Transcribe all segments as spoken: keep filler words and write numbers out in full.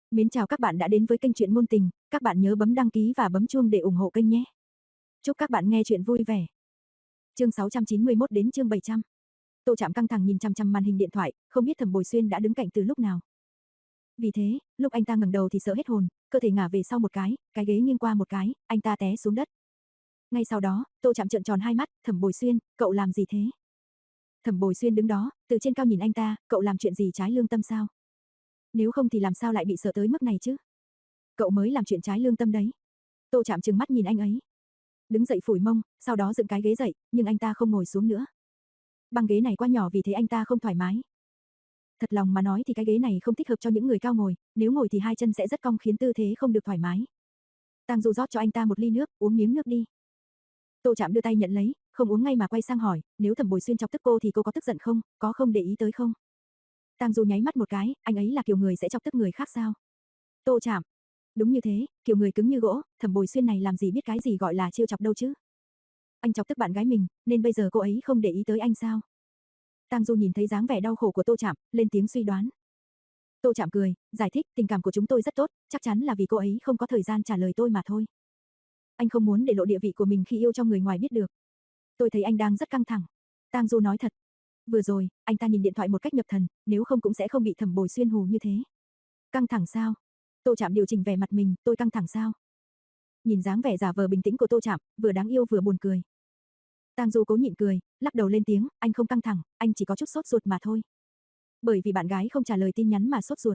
Mến chào các bạn đã đến với kênh truyện ngôn tình, các bạn nhớ bấm đăng ký và bấm chuông để ủng hộ kênh nhé. Chúc các bạn nghe truyện vui vẻ. Chương sáu trăm chín mươi mốt đến chương bảy trăm. Tô Trạm căng thẳng nhìn chằm chằm màn hình điện thoại, không biết Thẩm Bồi Xuyên đã đứng cạnh từ lúc nào. Vì thế, lúc anh ta ngẩng đầu thì sợ hết hồn, cơ thể ngả về sau một cái, cái ghế nghiêng qua một cái, anh ta té xuống đất. Ngay sau đó, Tô Trạm trợn tròn hai mắt, "Thẩm Bồi Xuyên, cậu làm gì thế?" Thẩm Bồi Xuyên đứng đó, từ trên cao nhìn anh ta, "Cậu làm chuyện gì trái lương tâm sao? Nếu không thì làm sao lại bị sợ tới mức này chứ? Cậu mới làm chuyện trái lương tâm đấy." Tô Trạm trừng mắt nhìn anh ấy. Đứng dậy phủi mông, sau đó dựng cái ghế dậy, nhưng anh ta không ngồi xuống nữa. Băng ghế này quá nhỏ vì thế anh ta không thoải mái. Thật lòng mà nói thì cái ghế này không thích hợp cho những người cao ngồi, nếu ngồi thì hai chân sẽ rất cong khiến tư thế không được thoải mái. Tang Du rót cho anh ta một ly nước, "Uống miếng nước đi." Tô Trạm đưa tay nhận lấy, không uống ngay mà quay sang hỏi, "Nếu Thẩm Bồi Xuyên chọc tức cô thì cô có tức giận không, có không để ý tới không?" Tang Du nháy mắt một cái, anh ấy là kiểu người sẽ chọc tức người khác sao? Tô Trạm. Đúng như thế, kiểu người cứng như gỗ, Thẩm Bồi Xuyên này làm gì biết cái gì gọi là trêu chọc đâu chứ. Anh chọc tức bạn gái mình, nên bây giờ cô ấy không để ý tới anh sao? Tang Du nhìn thấy dáng vẻ đau khổ của Tô Trạm, lên tiếng suy đoán. Tô Trạm cười, giải thích, tình cảm của chúng tôi rất tốt, chắc chắn là vì cô ấy không có thời gian trả lời tôi mà thôi. Anh không muốn để lộ địa vị của mình khi yêu cho người ngoài biết được. Tôi thấy anh đang rất căng thẳng. Tang Du nói thật. Vừa rồi, anh ta nhìn điện thoại một cách nhập thần, nếu không cũng sẽ không bị Thẩm Bồi Xuyên hù như thế. Căng thẳng sao? Tô Trạm điều chỉnh vẻ mặt mình, tôi căng thẳng sao? Nhìn dáng vẻ giả vờ bình tĩnh của Tô Trạm, vừa đáng yêu vừa buồn cười. Tang Du cố nhịn cười, lắc đầu lên tiếng, anh không căng thẳng, anh chỉ có chút sốt ruột mà thôi. Bởi vì bạn gái không trả lời tin nhắn mà sốt ruột.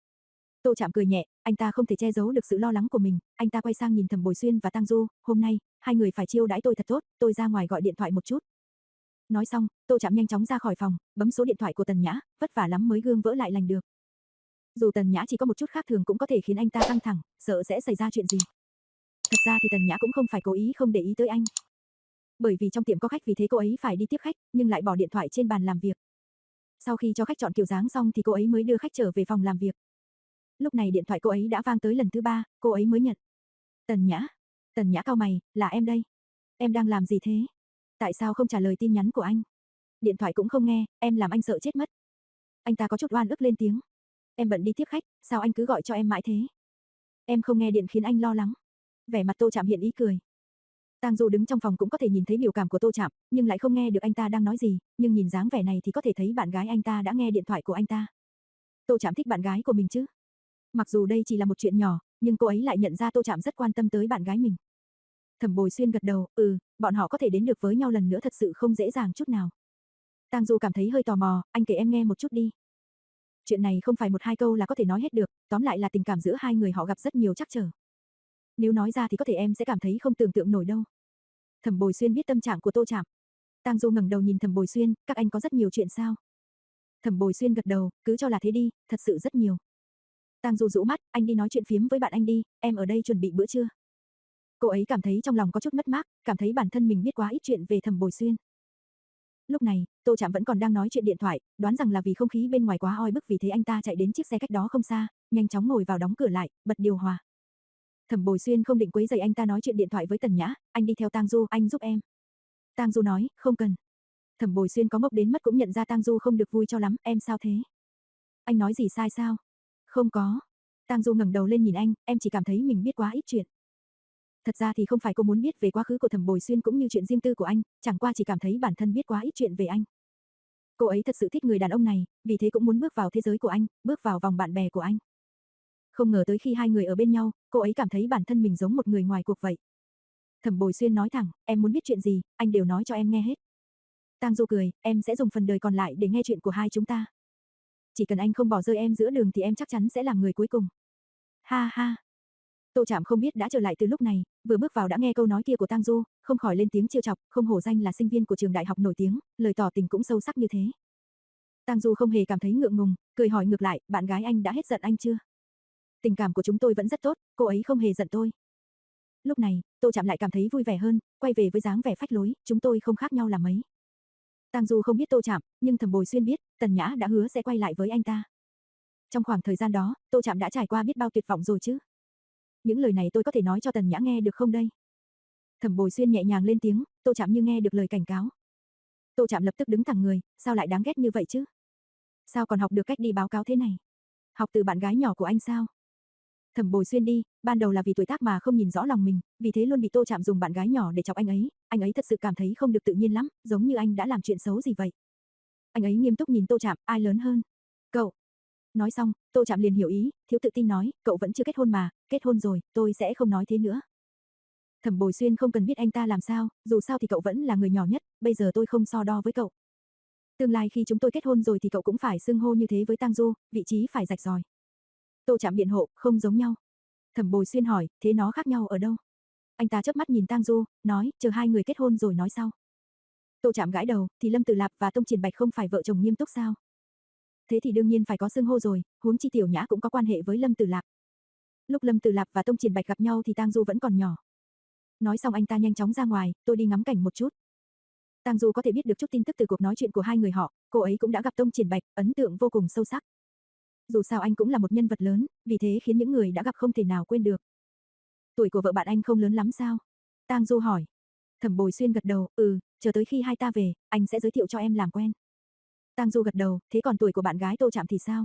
Tô Trạm cười nhẹ, anh ta không thể che giấu được sự lo lắng của mình, anh ta quay sang nhìn Thẩm Bồi Xuyên và Tang Du, "Hôm nay, hai người phải chiêu đãi tôi thật tốt, tôi ra ngoài gọi điện thoại một chút." Nói xong, Tô Trạm nhanh chóng ra khỏi phòng, bấm số điện thoại của Tần Nhã, vất vả lắm mới gương vỡ lại lành được. Dù Tần Nhã chỉ có một chút khác thường cũng có thể khiến anh ta căng thẳng, sợ sẽ xảy ra chuyện gì. Thật ra thì Tần Nhã cũng không phải cố ý không để ý tới anh. Bởi vì trong tiệm có khách vì thế cô ấy phải đi tiếp khách, nhưng lại bỏ điện thoại trên bàn làm việc. Sau khi cho khách chọn kiểu dáng xong thì cô ấy mới đưa khách trở về phòng làm việc. Lúc này điện thoại cô ấy đã vang tới lần thứ ba, cô ấy mới nhận. Tần Nhã. Tần Nhã cau mày, là em đây. Em đang làm gì thế? Tại sao không trả lời tin nhắn của anh? Điện thoại cũng không nghe, em làm anh sợ chết mất. Anh ta có chút oan ức lên tiếng. Em bận đi tiếp khách, sao anh cứ gọi cho em mãi thế? Em không nghe điện khiến anh lo lắng. Vẻ mặt Tô Trạm hiện ý cười. Tang Du đứng trong phòng cũng có thể nhìn thấy biểu cảm của Tô Trạm, nhưng lại không nghe được anh ta đang nói gì, nhưng nhìn dáng vẻ này thì có thể thấy bạn gái anh ta đã nghe điện thoại của anh ta. Tô Trạm thích bạn gái của mình chứ? Mặc dù đây chỉ là một chuyện nhỏ, nhưng cô ấy lại nhận ra Tô Trạm rất quan tâm tới bạn gái mình. Thẩm Bồi Xuyên gật đầu, ừ, bọn họ có thể đến được với nhau lần nữa thật sự không dễ dàng chút nào. Tang Du cảm thấy hơi tò mò, anh kể em nghe một chút đi. Chuyện này không phải một hai câu là có thể nói hết được, tóm lại là tình cảm giữa hai người họ gặp rất nhiều trắc trở. Nếu nói ra thì có thể em sẽ cảm thấy không tưởng tượng nổi đâu. Thẩm Bồi Xuyên biết tâm trạng của Tô Trạm. Tang Du ngẩng đầu nhìn Thẩm Bồi Xuyên, các anh có rất nhiều chuyện sao? Thẩm Bồi Xuyên gật đầu, cứ cho là thế đi, thật sự rất nhiều. Tang Du rũ mắt, anh đi nói chuyện phiếm với bạn anh đi, em ở đây chuẩn bị bữa trưa. Cô ấy cảm thấy trong lòng có chút mất mát, cảm thấy bản thân mình biết quá ít chuyện về Thẩm Bồi Xuyên. Lúc này, Tô Trạm vẫn còn đang nói chuyện điện thoại, đoán rằng là vì không khí bên ngoài quá oi bức vì thế anh ta chạy đến chiếc xe cách đó không xa, nhanh chóng ngồi vào đóng cửa lại, bật điều hòa. Thẩm Bồi Xuyên không định quấy rầy anh ta nói chuyện điện thoại với Tần Nhã, anh đi theo Tang Du, anh giúp em. Tang Du nói, không cần. Thẩm Bồi Xuyên có ngốc đến mất cũng nhận ra Tang Du không được vui cho lắm, em sao thế? Anh nói gì sai sao? Không có. Tang Du ngẩng đầu lên nhìn anh, em chỉ cảm thấy mình biết quá ít chuyện. Thật ra thì không phải cô muốn biết về quá khứ của Thẩm Bồi Xuyên cũng như chuyện riêng tư của anh, chẳng qua chỉ cảm thấy bản thân biết quá ít chuyện về anh. Cô ấy thật sự thích người đàn ông này, vì thế cũng muốn bước vào thế giới của anh, bước vào vòng bạn bè của anh. Không ngờ tới khi hai người ở bên nhau, cô ấy cảm thấy bản thân mình giống một người ngoài cuộc vậy. Thẩm Bồi Xuyên nói thẳng, em muốn biết chuyện gì, anh đều nói cho em nghe hết. Tang Du cười, em sẽ dùng phần đời còn lại để nghe chuyện của hai chúng ta. Chỉ cần anh không bỏ rơi em giữa đường thì em chắc chắn sẽ làm người cuối cùng. Ha ha. Tô Trạm không biết đã trở lại từ lúc này, vừa bước vào đã nghe câu nói kia của Tang Du, không khỏi lên tiếng trêu chọc, không hổ danh là sinh viên của trường đại học nổi tiếng, lời tỏ tình cũng sâu sắc như thế. Tang Du không hề cảm thấy ngượng ngùng, cười hỏi ngược lại, bạn gái anh đã hết giận anh chưa? Tình cảm của chúng tôi vẫn rất tốt, cô ấy không hề giận tôi. Lúc này, Tô Trạm lại cảm thấy vui vẻ hơn, quay về với dáng vẻ phách lối, chúng tôi không khác nhau là mấy. Tang Du không biết Tô Trạm, nhưng Thẩm Bồi Xuyên biết, Tần Nhã đã hứa sẽ quay lại với anh ta. Trong khoảng thời gian đó, Tô Trạm đã trải qua biết bao tuyệt vọng rồi chứ. Những lời này tôi có thể nói cho Tần Nhã nghe được không đây? Thẩm Bồi Xuyên nhẹ nhàng lên tiếng, Tô Trạm như nghe được lời cảnh cáo. Tô Trạm lập tức đứng thẳng người, sao lại đáng ghét như vậy chứ? Sao còn học được cách đi báo cáo thế này? Học từ bạn gái nhỏ của anh sao? Thẩm Bồi Xuyên đi, ban đầu là vì tuổi tác mà không nhìn rõ lòng mình, vì thế luôn bị Tô Trạm dùng bạn gái nhỏ để chọc anh ấy, anh ấy thật sự cảm thấy không được tự nhiên lắm, giống như anh đã làm chuyện xấu gì vậy. Anh ấy nghiêm túc nhìn Tô Trạm, ai lớn hơn? Cậu. Nói xong, Tô Trạm liền hiểu ý, thiếu tự tin nói, cậu vẫn chưa kết hôn mà, kết hôn rồi, tôi sẽ không nói thế nữa. Thẩm Bồi Xuyên không cần biết anh ta làm sao, dù sao thì cậu vẫn là người nhỏ nhất, bây giờ tôi không so đo với cậu. Tương lai khi chúng tôi kết hôn rồi thì cậu cũng phải xưng hô như thế với Tang Du, vị trí phải rạch ròi. Tô Trạm biện hộ, không giống nhau. Thẩm Bồi Xuyên hỏi, thế nó khác nhau ở đâu? Anh ta chớp mắt nhìn Tang Du, nói, chờ hai người kết hôn rồi nói sau. Tô Trạm gãi đầu, thì Lâm Tử Lạp và Tông Triển Bạch không phải vợ chồng nghiêm túc sao? Thế thì đương nhiên phải có xưng hô rồi, huống chi Tiểu Nhã cũng có quan hệ với Lâm Tử Lạp. Lúc Lâm Tử Lạp và Tông Triển Bạch gặp nhau thì Tang Du vẫn còn nhỏ. Nói xong anh ta nhanh chóng ra ngoài, tôi đi ngắm cảnh một chút. Tang Du có thể biết được chút tin tức từ cuộc nói chuyện của hai người họ, cô ấy cũng đã gặp Tông Triển Bạch, ấn tượng vô cùng sâu sắc. Dù sao anh cũng là một nhân vật lớn, vì thế khiến những người đã gặp không thể nào quên được. Tuổi của vợ bạn anh không lớn lắm sao? Tang Du hỏi. Thẩm Bồi Xuyên gật đầu, ừ, chờ tới khi hai ta về, anh sẽ giới thiệu cho em làm quen. Tang Du gật đầu, thế còn tuổi của bạn gái Tô Trạm thì sao?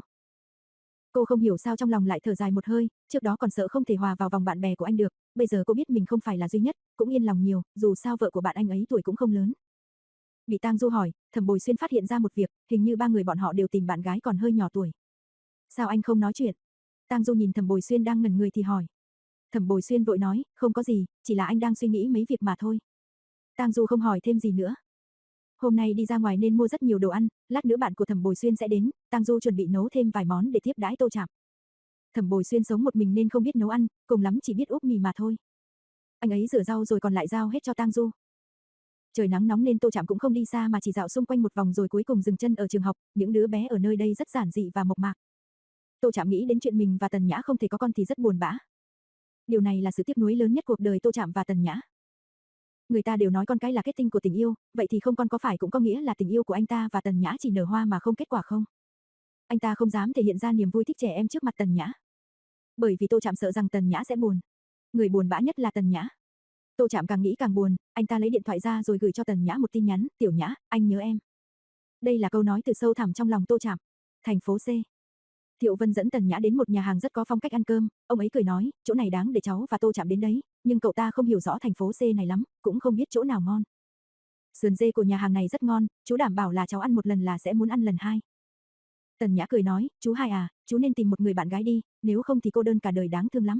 Cô không hiểu sao trong lòng lại thở dài một hơi, trước đó còn sợ không thể hòa vào vòng bạn bè của anh được, bây giờ cô biết mình không phải là duy nhất, cũng yên lòng nhiều, dù sao vợ của bạn anh ấy tuổi cũng không lớn. Bị Tang Du hỏi, Thẩm Bồi Xuyên phát hiện ra một việc, hình như ba người bọn họ đều tìm bạn gái còn hơi nhỏ tuổi. Sao anh không nói chuyện? Tang Du nhìn Thẩm Bồi Xuyên đang ngẩn người thì hỏi. Thẩm Bồi Xuyên vội nói, không có gì, chỉ là anh đang suy nghĩ mấy việc mà thôi. Tang Du không hỏi thêm gì nữa. Hôm nay đi ra ngoài nên mua rất nhiều đồ ăn, lát nữa bạn của Thẩm Bồi Xuyên sẽ đến, Tang Du chuẩn bị nấu thêm vài món để tiếp đãi Tô Trạm. Thẩm Bồi Xuyên sống một mình nên không biết nấu ăn, cùng lắm chỉ biết úp mì mà thôi. Anh ấy rửa rau rồi còn lại giao hết cho Tang Du. Trời nắng nóng nên Tô Trạm cũng không đi xa mà chỉ dạo xung quanh một vòng rồi cuối cùng dừng chân ở trường học, những đứa bé ở nơi đây rất giản dị và mộc mạc. Tô Trạm nghĩ đến chuyện mình và Tần Nhã không thể có con thì rất buồn bã. Điều này là sự tiếc nuối lớn nhất cuộc đời Tô Trạm và Tần Nhã. Người ta đều nói con cái là kết tinh của tình yêu, vậy thì không con có phải cũng có nghĩa là tình yêu của anh ta và Tần Nhã chỉ nở hoa mà không kết quả không? Anh ta không dám thể hiện ra niềm vui thích trẻ em trước mặt Tần Nhã. Bởi vì Tô Trạm sợ rằng Tần Nhã sẽ buồn. Người buồn bã nhất là Tần Nhã. Tô Trạm càng nghĩ càng buồn, anh ta lấy điện thoại ra rồi gửi cho Tần Nhã một tin nhắn, Tiểu Nhã, anh nhớ em. Đây là câu nói từ sâu thẳm trong lòng Tô Trạm. Thành phố C. Thiệu Vân dẫn Tần Nhã đến một nhà hàng rất có phong cách ăn cơm, ông ấy cười nói, chỗ này đáng để cháu và Tô Trạm đến đấy, nhưng cậu ta không hiểu rõ thành phố C này lắm, cũng không biết chỗ nào ngon. Sườn dê của nhà hàng này rất ngon, chú đảm bảo là cháu ăn một lần là sẽ muốn ăn lần hai. Tần Nhã cười nói, chú hai à, chú nên tìm một người bạn gái đi, nếu không thì cô đơn cả đời đáng thương lắm.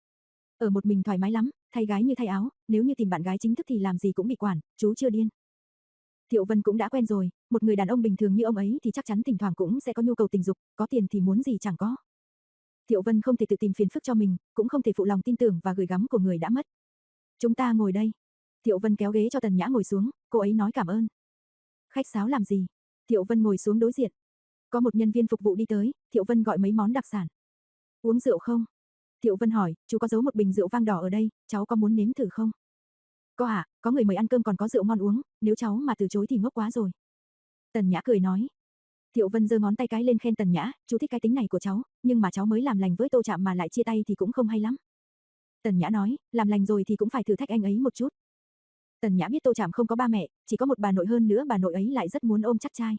Ở một mình thoải mái lắm, thay gái như thay áo, nếu như tìm bạn gái chính thức thì làm gì cũng bị quản, chú chưa điên. Thiệu Vân cũng đã quen rồi, một người đàn ông bình thường như ông ấy thì chắc chắn thỉnh thoảng cũng sẽ có nhu cầu tình dục, có tiền thì muốn gì chẳng có. Thiệu Vân không thể tự tìm phiền phức cho mình, cũng không thể phụ lòng tin tưởng và gửi gắm của người đã mất. Chúng ta ngồi đây. Thiệu Vân kéo ghế cho Tần Nhã ngồi xuống, cô ấy nói cảm ơn. Khách sáo làm gì? Thiệu Vân ngồi xuống đối diện. Có một nhân viên phục vụ đi tới, Thiệu Vân gọi mấy món đặc sản. Uống rượu không? Thiệu Vân hỏi, chú có giấu một bình rượu vang đỏ ở đây, cháu có muốn nếm thử không? Có ạ, à, có người mời ăn cơm còn có rượu ngon uống, nếu cháu mà từ chối thì ngốc quá rồi. Tần Nhã cười nói. Thiệu Vân giơ ngón tay cái lên khen Tần Nhã, chú thích cái tính này của cháu, nhưng mà cháu mới làm lành với Tô Trạm mà lại chia tay thì cũng không hay lắm. Tần Nhã nói, làm lành rồi thì cũng phải thử thách anh ấy một chút. Tần Nhã biết Tô Trạm không có ba mẹ, chỉ có một bà nội hơn nữa bà nội ấy lại rất muốn ôm chắc trai.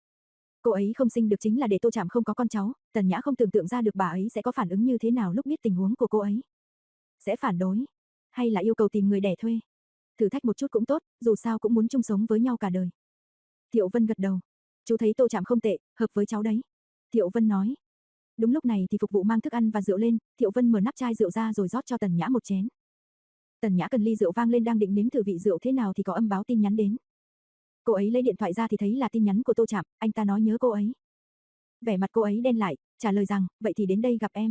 Cô ấy không sinh được chính là để Tô Trạm không có con cháu, Tần Nhã không tưởng tượng ra được bà ấy sẽ có phản ứng như thế nào lúc biết tình huống của cô ấy. Sẽ phản đối, hay là yêu cầu tìm người đẻ thuê. Thử thách một chút cũng tốt, dù sao cũng muốn chung sống với nhau cả đời. Thiệu Vân gật đầu. Chú thấy Tô Trạm không tệ, hợp với cháu đấy. Thiệu Vân nói. Đúng lúc này thì phục vụ mang thức ăn và rượu lên, Thiệu Vân mở nắp chai rượu ra rồi rót cho Tần Nhã một chén. Tần Nhã cần ly rượu vang lên đang định nếm thử vị rượu thế nào thì có âm báo tin nhắn đến. Cô ấy lấy điện thoại ra thì thấy là tin nhắn của Tô Trạm, anh ta nói nhớ cô ấy. Vẻ mặt cô ấy đen lại, trả lời rằng, vậy thì đến đây gặp em.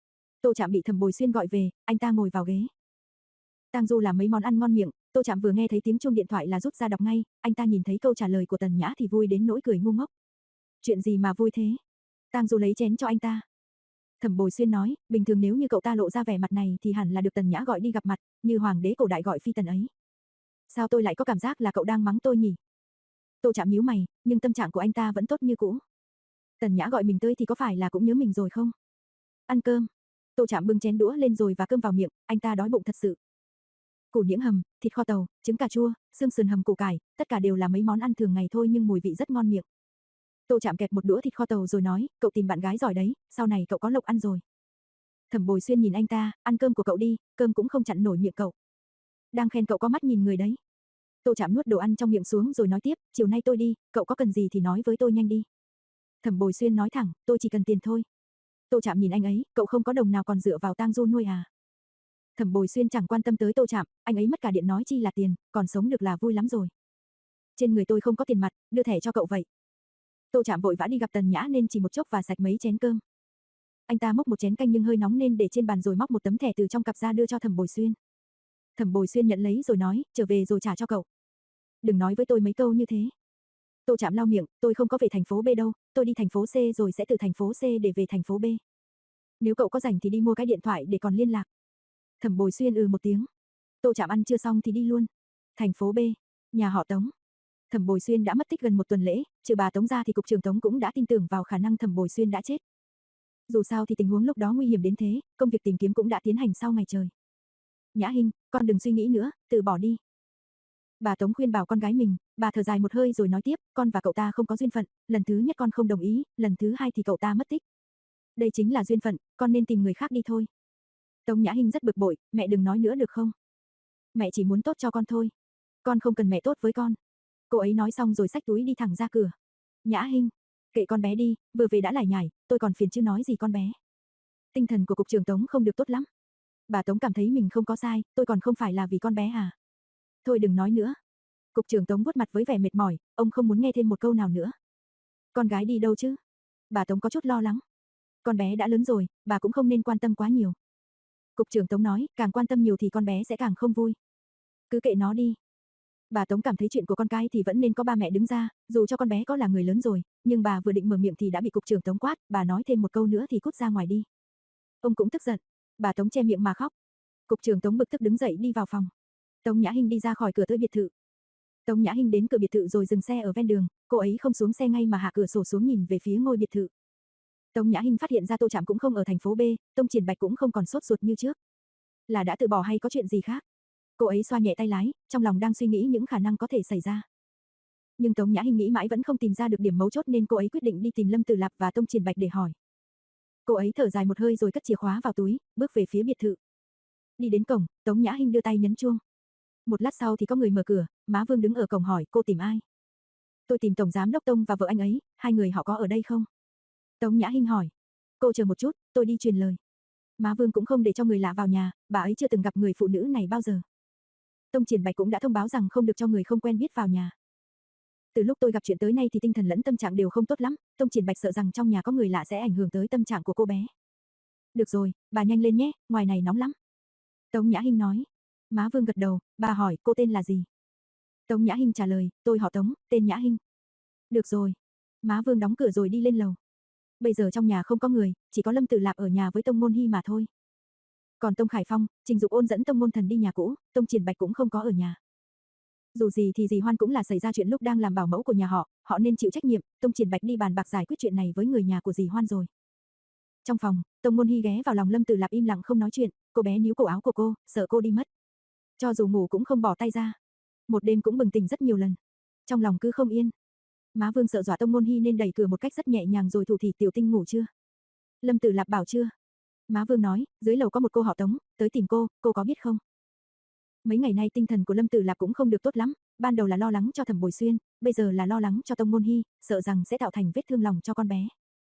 Tô Trạm bị Thẩm Bồi Xuyên gọi về, anh ta ngồi vào ghế. Tang Du làm mấy món ăn ngon miệng, Tô Trạm vừa nghe thấy tiếng chuông điện thoại là rút ra đọc ngay, anh ta nhìn thấy câu trả lời của Tần Nhã thì vui đến nỗi cười ngu ngốc. Chuyện gì mà vui thế? Tang Du lấy chén cho anh ta. Thẩm Bồi Xuyên nói, bình thường nếu như cậu ta lộ ra vẻ mặt này thì hẳn là được Tần Nhã gọi đi gặp mặt, như hoàng đế cổ đại gọi phi tần ấy. Sao tôi lại có cảm giác là cậu đang mắng tôi nhỉ? Tô Trạm nhíu mày, nhưng tâm trạng của anh ta vẫn tốt như cũ. Tần Nhã gọi mình tới thì có phải là cũng nhớ mình rồi không? Ăn cơm. Tô Trạm bưng chén đũa lên rồi và cơm vào miệng, anh ta đói bụng thật sự. Củ niễng hầm, thịt kho tàu, trứng cà chua, xương sườn hầm củ cải, tất cả đều là mấy món ăn thường ngày thôi nhưng mùi vị rất ngon miệng. Tô Trạm kẹp một đũa thịt kho tàu rồi nói, cậu tìm bạn gái giỏi đấy, sau này cậu có lộc ăn rồi. Thẩm Bồi Xuyên nhìn anh ta, ăn cơm của cậu đi, cơm cũng không chặn nổi miệng cậu. Đang khen cậu có mắt nhìn người đấy. Tô Trạm nuốt đồ ăn trong miệng xuống rồi nói tiếp, chiều nay tôi đi, cậu có cần gì thì nói với tôi nhanh đi. Thẩm Bồi Xuyên nói thẳng, tôi chỉ cần tiền thôi. Tô Trạm nhìn anh ấy, cậu không có đồng nào còn dựa vào tang du nuôi à? Thẩm Bồi Xuyên chẳng quan tâm tới Tô Trạm, anh ấy mất cả điện nói chi là tiền, còn sống được là vui lắm rồi. Trên người tôi không có tiền mặt, đưa thẻ cho cậu vậy. Tô Trạm vội vã đi gặp Tần Nhã nên chỉ một chốc và sạch mấy chén cơm. Anh ta múc một chén canh nhưng hơi nóng nên để trên bàn rồi móc một tấm thẻ từ trong cặp ra đưa cho Thẩm Bồi Xuyên. Thẩm Bồi Xuyên nhận lấy rồi nói, trở về rồi trả cho cậu. Đừng nói với tôi mấy câu như thế. Tô Trạm lau miệng, tôi không có về thành phố B đâu, tôi đi thành phố C rồi sẽ từ thành phố C để về thành phố B. Nếu cậu có rảnh thì đi mua cái điện thoại để còn liên lạc. Thẩm Bồi Xuyên ừ một tiếng. Tô Trạm ăn chưa xong thì đi luôn. Thành phố B, nhà họ Tống. Thẩm Bồi Xuyên đã mất tích gần một tuần lễ, trừ bà Tống ra thì cục trưởng Tống cũng đã tin tưởng vào khả năng Thẩm Bồi Xuyên đã chết. Dù sao thì tình huống lúc đó nguy hiểm đến thế, công việc tìm kiếm cũng đã tiến hành sau ngày trời. Nhã Hinh, con đừng suy nghĩ nữa, từ bỏ đi. Bà Tống khuyên bảo con gái mình, bà thở dài một hơi rồi nói tiếp, con và cậu ta không có duyên phận, lần thứ nhất con không đồng ý, lần thứ hai thì cậu ta mất tích. Đây chính là duyên phận, con nên tìm người khác đi thôi. Tống Nhã Hinh rất bực bội, mẹ đừng nói nữa được không? Mẹ chỉ muốn tốt cho con thôi. Con không cần mẹ tốt với con. Cô ấy nói xong rồi xách túi đi thẳng ra cửa. Nhã Hinh, kệ con bé đi, vừa về đã lải nhải, tôi còn phiền chứ nói gì con bé. Tinh thần của cục trưởng Tống không được tốt lắm. Bà Tống cảm thấy mình không có sai, tôi còn không phải là vì con bé à. Thôi đừng nói nữa. Cục trưởng Tống vuốt mặt với vẻ mệt mỏi, ông không muốn nghe thêm một câu nào nữa. Con gái đi đâu chứ? Bà Tống có chút lo lắng. Con bé đã lớn rồi, bà cũng không nên quan tâm quá nhiều. Cục trưởng Tống nói, càng quan tâm nhiều thì con bé sẽ càng không vui. Cứ kệ nó đi. Bà Tống cảm thấy chuyện của con cái thì vẫn nên có ba mẹ đứng ra, dù cho con bé có là người lớn rồi, nhưng bà vừa định mở miệng thì đã bị cục trưởng Tống quát, bà nói thêm một câu nữa thì cút ra ngoài đi. Ông cũng tức giận. Bà Tống che miệng mà khóc. Cục trưởng Tống bực tức đứng dậy đi vào phòng. Tống Nhã Hinh đi ra khỏi cửa tới biệt thự. Tống Nhã Hinh đến cửa biệt thự rồi dừng xe ở ven đường, cô ấy không xuống xe ngay mà hạ cửa sổ xuống nhìn về phía ngôi biệt thự. Tống Nhã Hinh phát hiện ra Tô Trạm cũng không ở thành phố B, Tông Triển Bạch cũng không còn sốt ruột như trước. Là đã từ bỏ hay có chuyện gì khác? Cô ấy xoa nhẹ tay lái, trong lòng đang suy nghĩ những khả năng có thể xảy ra. Nhưng Tống Nhã Hinh nghĩ mãi vẫn không tìm ra được điểm mấu chốt nên cô ấy quyết định đi tìm Lâm Tử Lạp và Tông Triển Bạch để hỏi. Cô ấy thở dài một hơi rồi cất chìa khóa vào túi, bước về phía biệt thự. Đi đến cổng, Tống Nhã Hinh đưa tay nhấn chuông. Một lát sau thì có người mở cửa, Má Vương đứng ở cổng hỏi, cô tìm ai? Tôi tìm Tổng Giám Đốc Tông và vợ anh ấy, hai người họ có ở đây không? Tống Nhã Hinh hỏi. Cô chờ một chút, tôi đi truyền lời. Má Vương cũng không để cho người lạ vào nhà, bà ấy chưa từng gặp người phụ nữ này bao giờ. Tông Triển Bạch cũng đã thông báo rằng không được cho người không quen biết vào nhà. Từ lúc tôi gặp chuyện tới nay thì tinh thần lẫn tâm trạng đều không tốt lắm, Tông Triển Bạch sợ rằng trong nhà có người lạ sẽ ảnh hưởng tới tâm trạng của cô bé. Được rồi, bà nhanh lên nhé, ngoài này nóng lắm. Tống Nhã Hinh nói. Má Vương gật đầu, bà hỏi cô tên là gì? Tống Nhã Hinh trả lời, tôi họ Tống, tên Nhã Hinh. Được rồi. Má Vương đóng cửa rồi đi lên lầu. Bây giờ trong nhà không có người, chỉ có Lâm Tử Lạp ở nhà với Tông Môn Hy mà thôi. Còn Tông Khải Phong, Trình Dục Ôn dẫn Tông Môn Thần đi nhà cũ, Tông Triển Bạch cũng không có ở nhà. Dù gì thì dì Hoan cũng là xảy ra chuyện lúc đang làm bảo mẫu của nhà họ, họ nên chịu trách nhiệm, Tông Triển Bạch đi bàn bạc giải quyết chuyện này với người nhà của dì Hoan rồi. Trong phòng, Tông Môn Hy ghé vào lòng Lâm Tử Lạp im lặng không nói chuyện, cô bé níu cổ áo của cô, sợ cô đi mất. Cho dù ngủ cũng không bỏ tay ra. Một đêm cũng bừng tỉnh rất nhiều lần. Trong lòng cứ không yên. Má Vương sợ dọa Tông Môn Hy nên đẩy cửa một cách rất nhẹ nhàng rồi thủ thỉ, Tiểu Tinh ngủ chưa? Lâm Tử Lạp bảo chưa. Má Vương nói, dưới lầu có một cô họ Tống, tới tìm cô, cô có biết không? Mấy ngày nay tinh thần của Lâm Tử Lạp cũng không được tốt lắm, ban đầu là lo lắng cho Thẩm Bồi Xuyên, bây giờ là lo lắng cho Tông Môn Hy, sợ rằng sẽ tạo thành vết thương lòng cho con bé.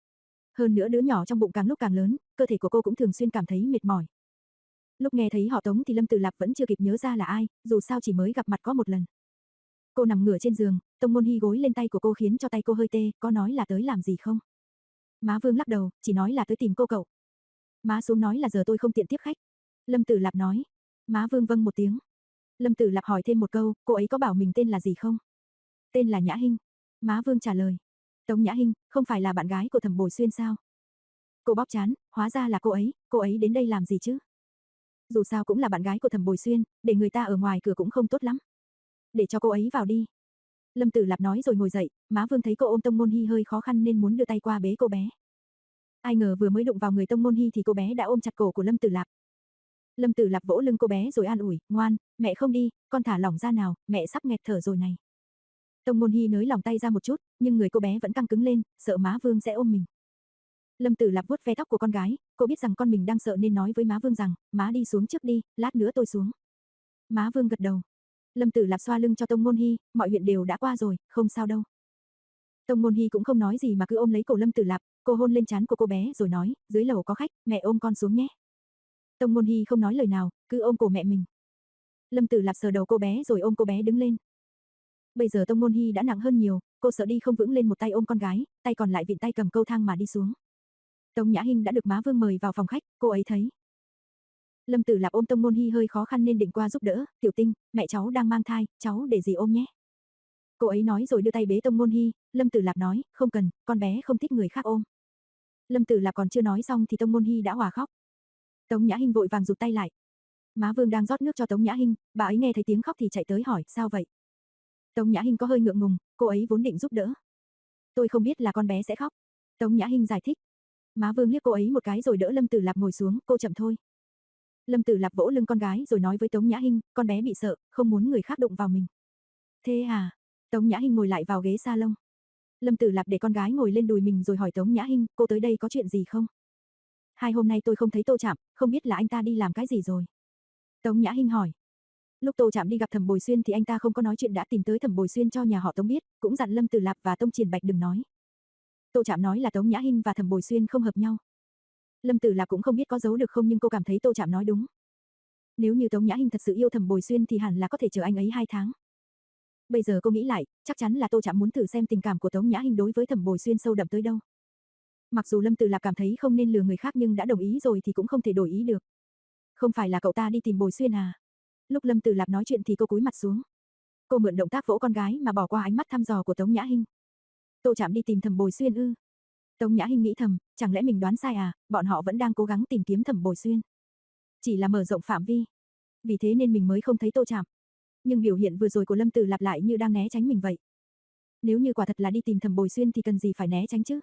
Hơn nữa đứa nhỏ trong bụng càng lúc càng lớn, cơ thể của cô cũng thường xuyên cảm thấy mệt mỏi. Lúc nghe thấy họ Tống thì Lâm Tử Lạp vẫn chưa kịp nhớ ra là ai, dù sao chỉ mới gặp mặt có một lần. Cô nằm ngửa trên giường, Tông Môn Hy gối lên tay của cô khiến cho tay cô hơi tê, có nói là tới làm gì không? Má Vương lắc đầu, chỉ nói là tới tìm cô cậu. Má xuống nói là giờ tôi không tiện tiếp khách. Lâm Tử Lạp nói. Má Vương vâng một tiếng. Lâm Tử Lạp hỏi thêm một câu, cô ấy có bảo mình tên là gì không? Tên là Nhã Hinh. Má Vương trả lời. Tống Nhã Hinh, không phải là bạn gái của Thẩm Bồi Xuyên sao? Cô bóp chán, hóa ra là cô ấy, cô ấy đến đây làm gì chứ? Dù sao cũng là bạn gái của Thẩm Bồi Xuyên, để người ta ở ngoài cửa cũng không tốt lắm. Để cho cô ấy vào đi. Lâm Tử Lạp nói rồi ngồi dậy, Má Vương thấy cô ôm Tông Môn Hy hơi khó khăn nên muốn đưa tay qua bế cô bé. Ai ngờ vừa mới đụng vào người Tông Môn Hy thì cô bé đã ôm chặt cổ của Lâm Tử Lạp. Lâm Tử Lạp vỗ lưng cô bé rồi an ủi, ngoan, mẹ không đi, con thả lỏng ra nào, mẹ sắp nghẹt thở rồi này. Tông Môn Hy nới lỏng tay ra một chút, nhưng người cô bé vẫn căng cứng lên, sợ Má Vương sẽ ôm mình. Lâm Tử Lạp vuốt ve tóc của con gái, cô biết rằng con mình đang sợ nên nói với má Vương rằng, má đi xuống trước đi, lát nữa tôi xuống. Má Vương gật đầu. Lâm Tử Lạp xoa lưng cho Tông Ngôn Hy, mọi chuyện đều đã qua rồi, không sao đâu. Tông Ngôn Hy cũng không nói gì mà cứ ôm lấy cổ Lâm Tử Lạp, cô hôn lên trán của cô bé rồi nói, dưới lầu có khách, mẹ ôm con xuống nhé. Tông Ngôn Hy không nói lời nào, cứ ôm cổ mẹ mình. Lâm Tử Lạp sờ đầu cô bé rồi ôm cô bé đứng lên. Bây giờ Tông Ngôn Hy đã nặng hơn nhiều, cô sợ đi không vững lên một tay ôm con gái, tay còn lại vịn tay cầm cầu thang mà đi xuống. Tống Nhã Hinh đã được má Vương mời vào phòng khách, cô ấy thấy. Lâm Tử Lạp ôm Tông Ngôn Hy hơi khó khăn nên định qua giúp đỡ, "Tiểu Tinh, mẹ cháu đang mang thai, cháu để dì ôm nhé." Cô ấy nói rồi đưa tay bế Tông Ngôn Hy, Lâm Tử Lạp nói, "Không cần, con bé không thích người khác ôm." Lâm Tử Lạp còn chưa nói xong thì Tông Ngôn Hy đã òa khóc. Tống Nhã Hinh vội vàng rụt tay lại. Má Vương đang rót nước cho Tống Nhã Hinh, bà ấy nghe thấy tiếng khóc thì chạy tới hỏi, "Sao vậy?" Tống Nhã Hinh có hơi ngượng ngùng, cô ấy vốn định giúp đỡ. "Tôi không biết là con bé sẽ khóc." Tống Nhã Hinh giải thích. Má Vương liếc cô ấy một cái rồi đỡ Lâm Tử Lạp ngồi xuống, "Cô chậm thôi." Lâm Tử Lạp vỗ lưng con gái rồi nói với Tống Nhã Hinh, "Con bé bị sợ, không muốn người khác đụng vào mình." "Thế à?" Tống Nhã Hinh ngồi lại vào ghế salon. Lâm Tử Lạp để con gái ngồi lên đùi mình rồi hỏi Tống Nhã Hinh, "Cô tới đây có chuyện gì không? Hai hôm nay tôi không thấy Tô Trạm, không biết là anh ta đi làm cái gì rồi." Tống Nhã Hinh hỏi. Lúc Tô Trạm đi gặp Thẩm Bồi Xuyên thì anh ta không có nói chuyện đã tìm tới Thẩm Bồi Xuyên cho nhà họ Tống biết, cũng dặn Lâm Tử Lạp và Tông Triển Bạch đừng nói. Tô Trạm nói là Tống Nhã Hinh và Thẩm Bồi Xuyên không hợp nhau. Lâm Tử Lạp cũng không biết có giấu được không nhưng cô cảm thấy Tô Trạm nói đúng. Nếu như Tống Nhã Hinh thật sự yêu Thẩm Bồi Xuyên thì hẳn là có thể chờ anh ấy hai tháng. Bây giờ cô nghĩ lại, chắc chắn là Tô Trạm muốn thử xem tình cảm của Tống Nhã Hinh đối với Thẩm Bồi Xuyên sâu đậm tới đâu. Mặc dù Lâm Tử Lạp cảm thấy không nên lừa người khác nhưng đã đồng ý rồi thì cũng không thể đổi ý được. Không phải là cậu ta đi tìm Bồi Xuyên à? Lúc Lâm Tử Lạp nói chuyện thì cô cúi mặt xuống. Cô mượn động tác vỗ con gái mà bỏ qua ánh mắt thăm dò của Tống Nhã Hinh. Tô Trạm đi tìm Thẩm Bồi Xuyên ư? Tống Nhã Hinh nghĩ thầm, chẳng lẽ mình đoán sai à, bọn họ vẫn đang cố gắng tìm kiếm Thẩm Bồi Xuyên. Chỉ là mở rộng phạm vi. Vì thế nên mình mới không thấy Tô Trạm. Nhưng biểu hiện vừa rồi của Lâm Tử Lạp lại như đang né tránh mình vậy. Nếu như quả thật là đi tìm Thẩm Bồi Xuyên thì cần gì phải né tránh chứ?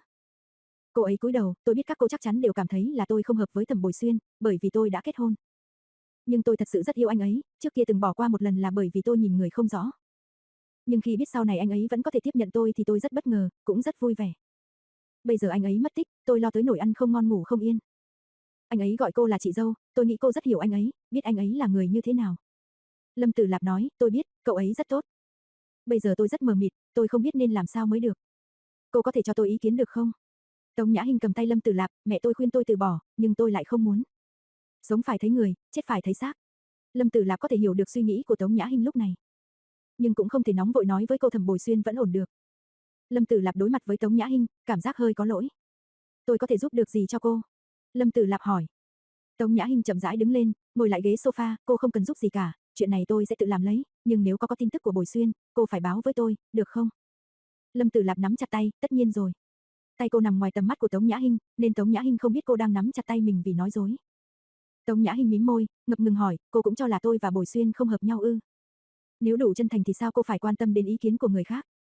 Cô ấy cúi đầu, "Tôi biết các cô chắc chắn đều cảm thấy là tôi không hợp với Thẩm Bồi Xuyên, bởi vì tôi đã kết hôn. Nhưng tôi thật sự rất yêu anh ấy, trước kia từng bỏ qua một lần là bởi vì tôi nhìn người không rõ. Nhưng khi biết sau này anh ấy vẫn có thể tiếp nhận tôi thì tôi rất bất ngờ, cũng rất vui vẻ. Bây giờ anh ấy mất tích, tôi lo tới nỗi ăn không ngon ngủ không yên. Anh ấy gọi cô là chị dâu, tôi nghĩ cô rất hiểu anh ấy, biết anh ấy là người như thế nào." Lâm Tử Lạp nói, "Tôi biết, cậu ấy rất tốt. Bây giờ tôi rất mờ mịt, tôi không biết nên làm sao mới được. Cô có thể cho tôi ý kiến được không?" Tống Nhã Hinh cầm tay Lâm Tử Lạp, "Mẹ tôi khuyên tôi từ bỏ, nhưng tôi lại không muốn. Sống phải thấy người, chết phải thấy xác." Lâm Tử Lạp có thể hiểu được suy nghĩ của Tống Nhã Hinh lúc này. Nhưng cũng không thể nóng vội nói với cô Thẩm Bồi Xuyên vẫn ổn được. Lâm Tử Lạp đối mặt với Tống Nhã Hinh, cảm giác hơi có lỗi. "Tôi có thể giúp được gì cho cô?" Lâm Tử Lạp hỏi. Tống Nhã Hinh chậm rãi đứng lên, ngồi lại ghế sofa, "Cô không cần giúp gì cả, chuyện này tôi sẽ tự làm lấy, nhưng nếu có có tin tức của Bồi Xuyên, cô phải báo với tôi, được không?" Lâm Tử Lạp nắm chặt tay, "Tất nhiên rồi." Tay cô nằm ngoài tầm mắt của Tống Nhã Hinh, nên Tống Nhã Hinh không biết cô đang nắm chặt tay mình vì nói dối. Tống Nhã Hinh mím môi, ngập ngừng hỏi, "Cô cũng cho là tôi và Bồi Xuyên không hợp nhau ư? Nếu đủ chân thành thì sao cô phải quan tâm đến ý kiến của người khác?"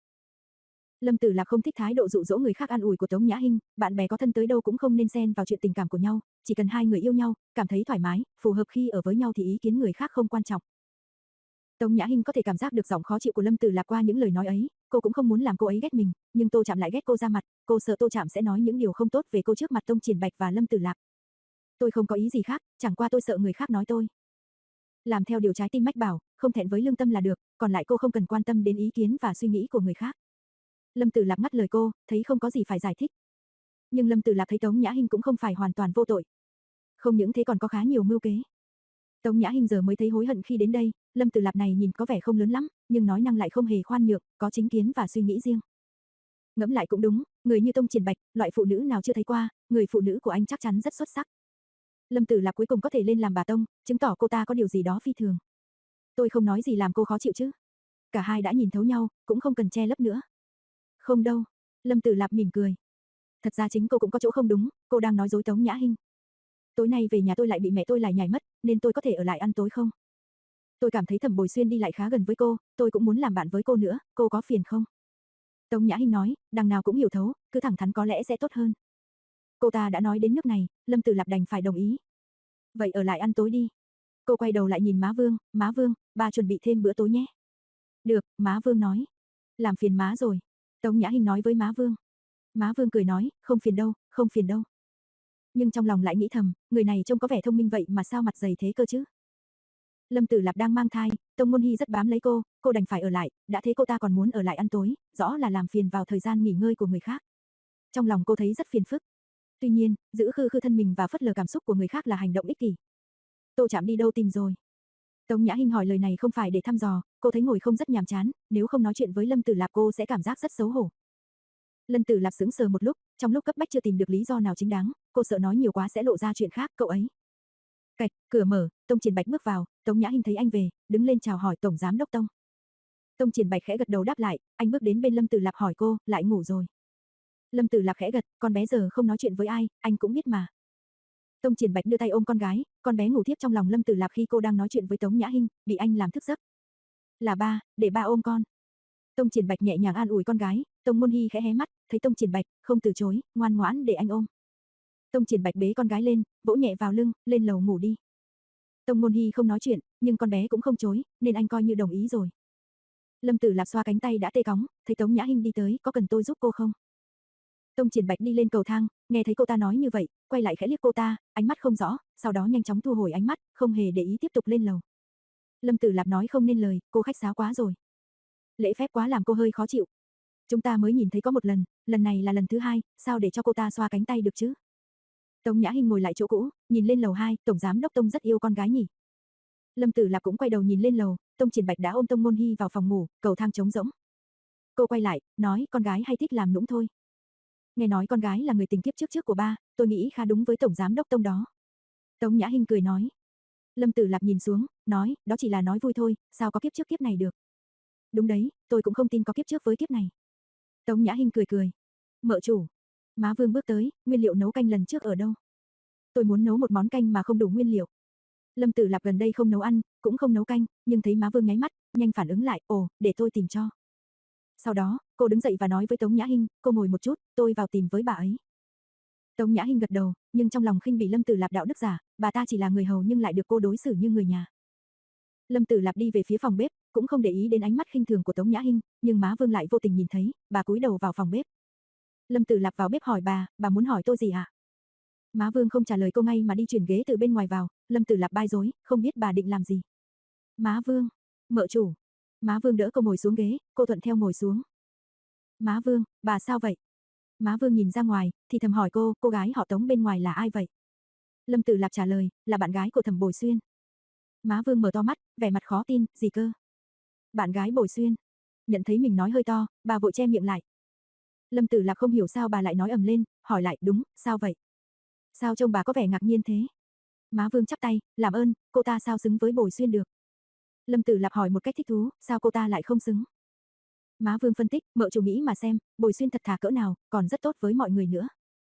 Lâm Tử Lạp không thích thái độ dụ dỗ người khác an ủi của Tống Nhã Hinh, bạn bè có thân tới đâu cũng không nên xen vào chuyện tình cảm của nhau, chỉ cần hai người yêu nhau, cảm thấy thoải mái, phù hợp khi ở với nhau thì ý kiến người khác không quan trọng. Tống Nhã Hinh có thể cảm giác được giọng khó chịu của Lâm Tử Lạp qua những lời nói ấy, cô cũng không muốn làm cô ấy ghét mình, nhưng Tô Trạm lại ghét cô ra mặt, cô sợ Tô Trạm sẽ nói những điều không tốt về cô trước mặt Tông Triển Bạch và Lâm Tử Lạp. "Tôi không có ý gì khác, chẳng qua tôi sợ người khác nói tôi. Làm theo điều trái tim mách bảo, không thẹn với lương tâm là được, còn lại cô không cần quan tâm đến ý kiến và suy nghĩ của người khác." Lâm Tử Lạp ngắt lời cô, thấy không có gì phải giải thích. Nhưng Lâm Tử Lạp thấy Tống Nhã Hinh cũng không phải hoàn toàn vô tội. Không những thế còn có khá nhiều mưu kế. Tống Nhã Hinh giờ mới thấy hối hận khi đến đây, Lâm Tử Lạp này nhìn có vẻ không lớn lắm, nhưng nói năng lại không hề khoan nhượng, có chính kiến và suy nghĩ riêng. Ngẫm lại cũng đúng, người như Tông Triển Bạch, loại phụ nữ nào chưa thấy qua, người phụ nữ của anh chắc chắn rất xuất sắc. Lâm Tử Lạp cuối cùng có thể lên làm bà Tông, chứng tỏ cô ta có điều gì đó phi thường. Tôi không nói gì làm cô khó chịu chứ? Cả hai đã nhìn thấu nhau, cũng không cần che lấp nữa. Không đâu, Lâm Tử Lạp mỉm cười. Thật ra chính cô cũng có chỗ không đúng, cô đang nói dối Tống Nhã Hinh. Tối nay về nhà tôi lại bị mẹ tôi lại nhảy mất, nên tôi có thể ở lại ăn tối không? Tôi cảm thấy Thẩm Bồi Xuyên đi lại khá gần với cô, tôi cũng muốn làm bạn với cô nữa, cô có phiền không? Tống Nhã Hinh nói, đằng nào cũng hiểu thấu, cứ thẳng thắn có lẽ sẽ tốt hơn. Cô ta đã nói đến nước này, Lâm Tử Lạp đành phải đồng ý. Vậy ở lại ăn tối đi. Cô quay đầu lại nhìn má Vương, má Vương, bà chuẩn bị thêm bữa tối nhé. Được, má Vương nói. Làm phiền má rồi. Tống Nhã Hinh nói với má Vương. Má Vương cười nói, không phiền đâu, không phiền đâu. nhưng trong lòng lại nghĩ thầm, người này trông có vẻ thông minh vậy mà sao mặt dày thế cơ chứ? Lâm Tử Lạp đang mang thai, Tông Môn Hy rất bám lấy cô, cô đành phải ở lại, đã thế cô ta còn muốn ở lại ăn tối, rõ là làm phiền vào thời gian nghỉ ngơi của người khác. Trong lòng cô thấy rất phiền phức. Tuy nhiên, giữ khư khư thân mình và phớt lờ cảm xúc của người khác là hành động ích kỷ. Tô Trạm đi đâu tìm rồi? Tống Nhã Hinh hỏi lời này không phải để thăm dò, cô thấy ngồi không rất nhàm chán, nếu không nói chuyện với Lâm Tử Lạp cô sẽ cảm giác rất xấu hổ. Lâm Tử Lạp sững sờ một lúc, trong lúc cấp bách chưa tìm được lý do nào chính đáng, cô sợ nói nhiều quá sẽ lộ ra chuyện khác, cậu ấy. Cạch, cửa mở, Tông Triển Bạch bước vào, Tống Nhã Hinh thấy anh về, đứng lên chào hỏi Tổng Giám Đốc Tông. Tông Triển Bạch khẽ gật đầu đáp lại, anh bước đến bên Lâm Tử Lạp hỏi cô, lại ngủ rồi. Lâm Tử Lạp khẽ gật, con bé giờ không nói chuyện với ai, anh cũng biết mà. Tông Triển Bạch đưa tay ôm con gái, con bé ngủ thiếp trong lòng Lâm Tử Lạp khi cô đang nói chuyện với Tống Nhã Hinh, bị anh làm thức giấc. Là ba, để ba ôm con. Tông Triển Bạch nhẹ nhàng an ủi con gái, Tông Môn Hy khẽ hé mắt, thấy Tông Triển Bạch, không từ chối, ngoan ngoãn để anh ôm. Tông Triển Bạch bế con gái lên, vỗ nhẹ vào lưng, lên lầu ngủ đi. Tông Môn Hy không nói chuyện, nhưng con bé cũng không chối, nên anh coi như đồng ý rồi. Lâm Tử Lạp xoa cánh tay đã tê cóng, thấy Tống Nhã Hinh đi tới, có cần tôi giúp cô không? Tông Triển Bạch đi lên cầu thang, nghe thấy cô ta nói như vậy, quay lại khẽ liếc cô ta, ánh mắt không rõ, sau đó nhanh chóng thu hồi ánh mắt, không hề để ý tiếp tục lên lầu. Lâm Tử Lạp nói không nên lời, cô khách sáo quá rồi. Lễ phép quá làm cô hơi khó chịu. Chúng ta mới nhìn thấy có một lần, lần này là lần thứ hai, sao để cho cô ta xoa cánh tay được chứ? Tống Nhã Hinh ngồi lại chỗ cũ, nhìn lên lầu hai, Tổng Giám Đốc Tông rất yêu con gái nhỉ. Lâm Tử Lạp cũng quay đầu nhìn lên lầu, Tông Triển Bạch đã ôm Tông Môn Hy vào phòng ngủ, cầu thang trống rỗng. Cô quay lại, nói con gái hay thích làm nũng thôi. Nghe nói con gái là người tình kiếp trước trước của ba, tôi nghĩ khá đúng với Tổng Giám Đốc Tông đó. Tống Nhã Hinh cười nói. Lâm Tử Lạp nhìn xuống, nói, đó chỉ là nói vui thôi, sao có kiếp trước kiếp này được. Đúng đấy, tôi cũng không tin có kiếp trước với kiếp này. Tống Nhã Hinh cười cười. Mợ chủ. Má Vương bước tới, nguyên liệu nấu canh lần trước ở đâu? Tôi muốn nấu một món canh mà không đủ nguyên liệu. Lâm Tử Lạp gần đây không nấu ăn, cũng không nấu canh, nhưng thấy má Vương nháy mắt, nhanh phản ứng lại, ồ, để tôi tìm cho. Sau đó, cô đứng dậy và nói với Tống Nhã Hinh, cô ngồi một chút, tôi vào tìm với bà ấy. Tống Nhã Hinh gật đầu, nhưng trong lòng khinh bỉ Lâm Tử Lạp đạo đức giả, bà ta chỉ là người hầu nhưng lại được cô đối xử như người nhà. Lâm Tử Lạp đi về phía phòng bếp, cũng không để ý đến ánh mắt khinh thường của Tống Nhã Hinh, nhưng má Vương lại vô tình nhìn thấy, bà cúi đầu vào phòng bếp. Lâm Tử Lạp vào bếp hỏi bà, bà muốn hỏi tôi gì ạ? À? Má Vương không trả lời cô ngay mà đi chuyển ghế từ bên ngoài vào, Lâm Tử Lạp bai dối, không biết bà định làm gì. Má Vương, mợ chủ. Má Vương đỡ cô ngồi xuống ghế, cô thuận theo ngồi xuống. Má Vương, bà sao vậy? Má Vương nhìn ra ngoài, thì thầm hỏi cô, cô gái họ Tống bên ngoài là ai vậy? Lâm Tử Lạp trả lời, là bạn gái của Thẩm Bồi Xuyên. Má Vương mở to mắt, vẻ mặt khó tin, gì cơ? Bạn gái Bồi Xuyên. Nhận thấy mình nói hơi to, bà vội che miệng lại. Lâm Tử Lạp không hiểu sao bà lại nói ầm lên, hỏi lại, đúng, sao vậy? Sao trông bà có vẻ ngạc nhiên thế? Má Vương chắp tay, làm ơn, cô ta sao xứng với Bồi Xuyên được? Lâm Tử Lạp hỏi một cách thích thú, sao cô ta lại không xứng? Má Vương phân tích, mợ chủ nghĩ mà xem, Bồi Xuyên thật thà cỡ nào, còn rất tốt với mọi người nữa.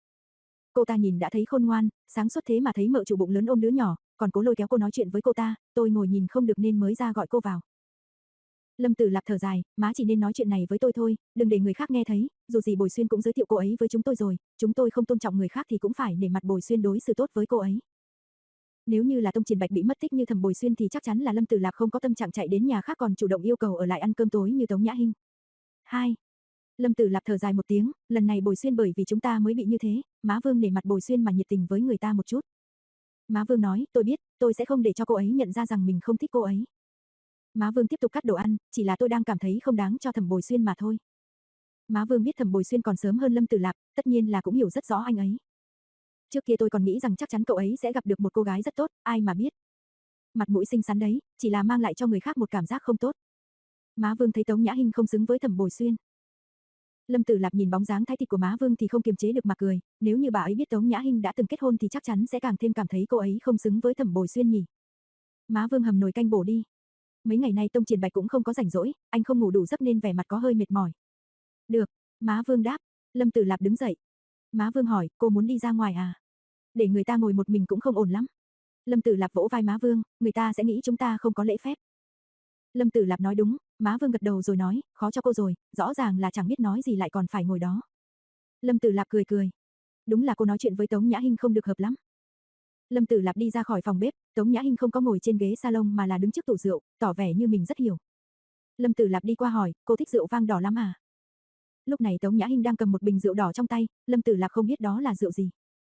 Cô ta nhìn đã thấy khôn ngoan, sáng suốt thế mà thấy mợ chủ bụng lớn ôm đứa nhỏ, còn cố lôi kéo cô nói chuyện với cô ta, tôi ngồi nhìn không được nên mới ra gọi cô vào. Lâm Tử Lạp thở dài, má chỉ nên nói chuyện này với tôi thôi, đừng để người khác nghe thấy, dù gì Bồi Xuyên cũng giới thiệu cô ấy với chúng tôi rồi, chúng tôi không tôn trọng người khác thì cũng phải nể mặt Bồi Xuyên đối xử tốt với cô ấy. Nếu như là Tông Triển Bạch bị mất tích như Thẩm Bồi Xuyên thì chắc chắn là Lâm Tử Lạp không có tâm trạng chạy đến nhà khác còn chủ động yêu cầu ở lại ăn cơm tối như Tống Nhã Hinh. hai. Lâm Tử Lạp thở dài một tiếng, lần này Bồi Xuyên bởi vì chúng ta mới bị như thế, má Vương nể mặt Bồi Xuyên mà nhiệt tình với người ta một chút. Má Vương nói, tôi biết, tôi sẽ không để cho cô ấy nhận ra rằng mình không thích cô ấy. Má Vương tiếp tục cắt đồ ăn, chỉ là tôi đang cảm thấy không đáng cho Thẩm Bồi Xuyên mà thôi. Má Vương biết Thẩm Bồi Xuyên còn sớm hơn Lâm Tử Lạp, tất nhiên là cũng hiểu rất rõ anh ấy. Trước kia tôi còn nghĩ rằng chắc chắn cậu ấy sẽ gặp được một cô gái rất tốt, ai mà biết. Mặt mũi xinh xắn đấy, chỉ là mang lại cho người khác một cảm giác không tốt. Má Vương thấy Tống Nhã Hinh không xứng với Thẩm Bồi Xuyên. Lâm Tử Lạp nhìn bóng dáng thái thịt của má Vương thì không kiềm chế được mà cười, nếu như bà ấy biết Tống Nhã Hinh đã từng kết hôn thì chắc chắn sẽ càng thêm cảm thấy cô ấy không xứng với Thẩm Bồi Xuyên nhỉ. Má Vương hầm nồi canh bổ đi. Mấy ngày nay Tông Triển Bạch cũng không có rảnh rỗi, anh không ngủ đủ giấc nên vẻ mặt có hơi mệt mỏi. Được, má Vương đáp. Lâm Tử Lạp đứng dậy. Má Vương hỏi, cô muốn đi ra ngoài à? Để người ta ngồi một mình cũng không ổn lắm. Lâm Tử Lạp vỗ vai má Vương, người ta sẽ nghĩ chúng ta không có lễ phép. Lâm Tử Lạp nói đúng, má Vương gật đầu rồi nói, khó cho cô rồi, rõ ràng là chẳng biết nói gì lại còn phải ngồi đó. Lâm Tử Lạp cười cười. Đúng là cô nói chuyện với Tống Nhã Hinh không được hợp lắm. Lâm Tử Lạp đi ra khỏi phòng bếp, Tống Nhã Hinh không có ngồi trên ghế salon mà là đứng trước tủ rượu, tỏ vẻ như mình rất hiểu. Lâm Tử Lạp đi qua hỏi, cô thích rượu vang đỏ lắm à? Lúc này Tống Nhã Hinh đang cầm một bình rượu đỏ trong tay, Lâm Tử Lạp không biết đó là rượu gì.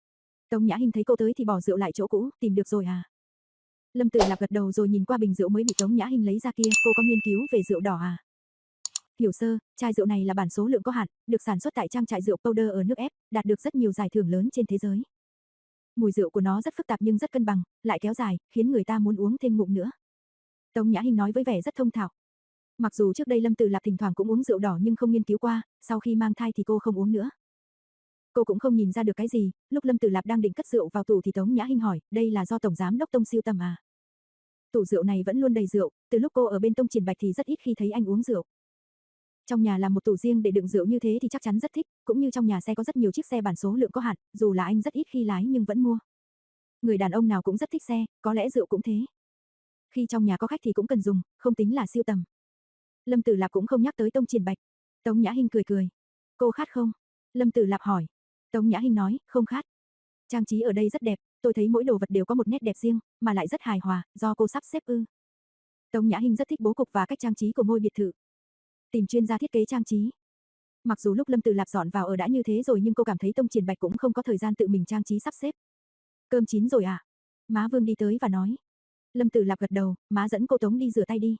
Tống Nhã Hinh thấy cô tới thì bỏ rượu lại chỗ cũ, tìm được rồi à? Lâm Tử Lạp gật đầu rồi nhìn qua bình rượu mới bị Tống Nhã Hinh lấy ra kia, cô có nghiên cứu về rượu đỏ à? Hiểu sơ, chai rượu này là bản số lượng có hạn, được sản xuất tại trang trại rượu Powder ở nước ép, đạt được rất nhiều giải thưởng lớn trên thế giới. Mùi rượu của nó rất phức tạp nhưng rất cân bằng, lại kéo dài, khiến người ta muốn uống thêm ngụm nữa. Tống Nhã Hinh nói với vẻ rất thông thạo. Mặc dù trước đây Lâm Tử Lạp thỉnh thoảng cũng uống rượu đỏ nhưng không nghiên cứu qua, sau khi mang thai thì cô không uống nữa. Cô cũng không nhìn ra được cái gì, lúc Lâm Tử Lạp đang định cất rượu vào tủ thì Tống Nhã Hinh hỏi, đây là do Tổng Giám Đốc Tông siêu tầm à? Tủ rượu này vẫn luôn đầy rượu, từ lúc cô ở bên Tông Triển Bạch thì rất ít khi thấy anh uống rượu. Trong nhà làm một tủ riêng để đựng rượu như thế thì chắc chắn rất thích, cũng như trong nhà xe có rất nhiều chiếc xe bản số lượng có hạn, dù là anh rất ít khi lái nhưng vẫn mua. Người đàn ông nào cũng rất thích xe, có lẽ rượu cũng thế. Khi trong nhà có khách thì cũng cần dùng, không tính là siêu tầm. Lâm Tử Lạp cũng không nhắc tới Tông Triển Bạch. Tống Nhã Hinh cười cười. Cô khát không? Lâm Tử Lạp hỏi. Tống Nhã Hinh nói, không khát. Trang trí ở đây rất đẹp, tôi thấy mỗi đồ vật đều có một nét đẹp riêng, mà lại rất hài hòa, do cô sắp xếp ư? Tống Nhã Hinh rất thích bố cục và cách trang trí của ngôi biệt thự. Tìm chuyên gia thiết kế trang trí. Mặc dù lúc Lâm Tử Lạp dọn vào ở đã như thế rồi nhưng cô cảm thấy Tông Triển Bạch cũng không có thời gian tự mình trang trí sắp xếp. Cơm chín rồi à? Má Vương đi tới và nói. Lâm Tử Lạp gật đầu, má dẫn cô Tống đi rửa tay đi.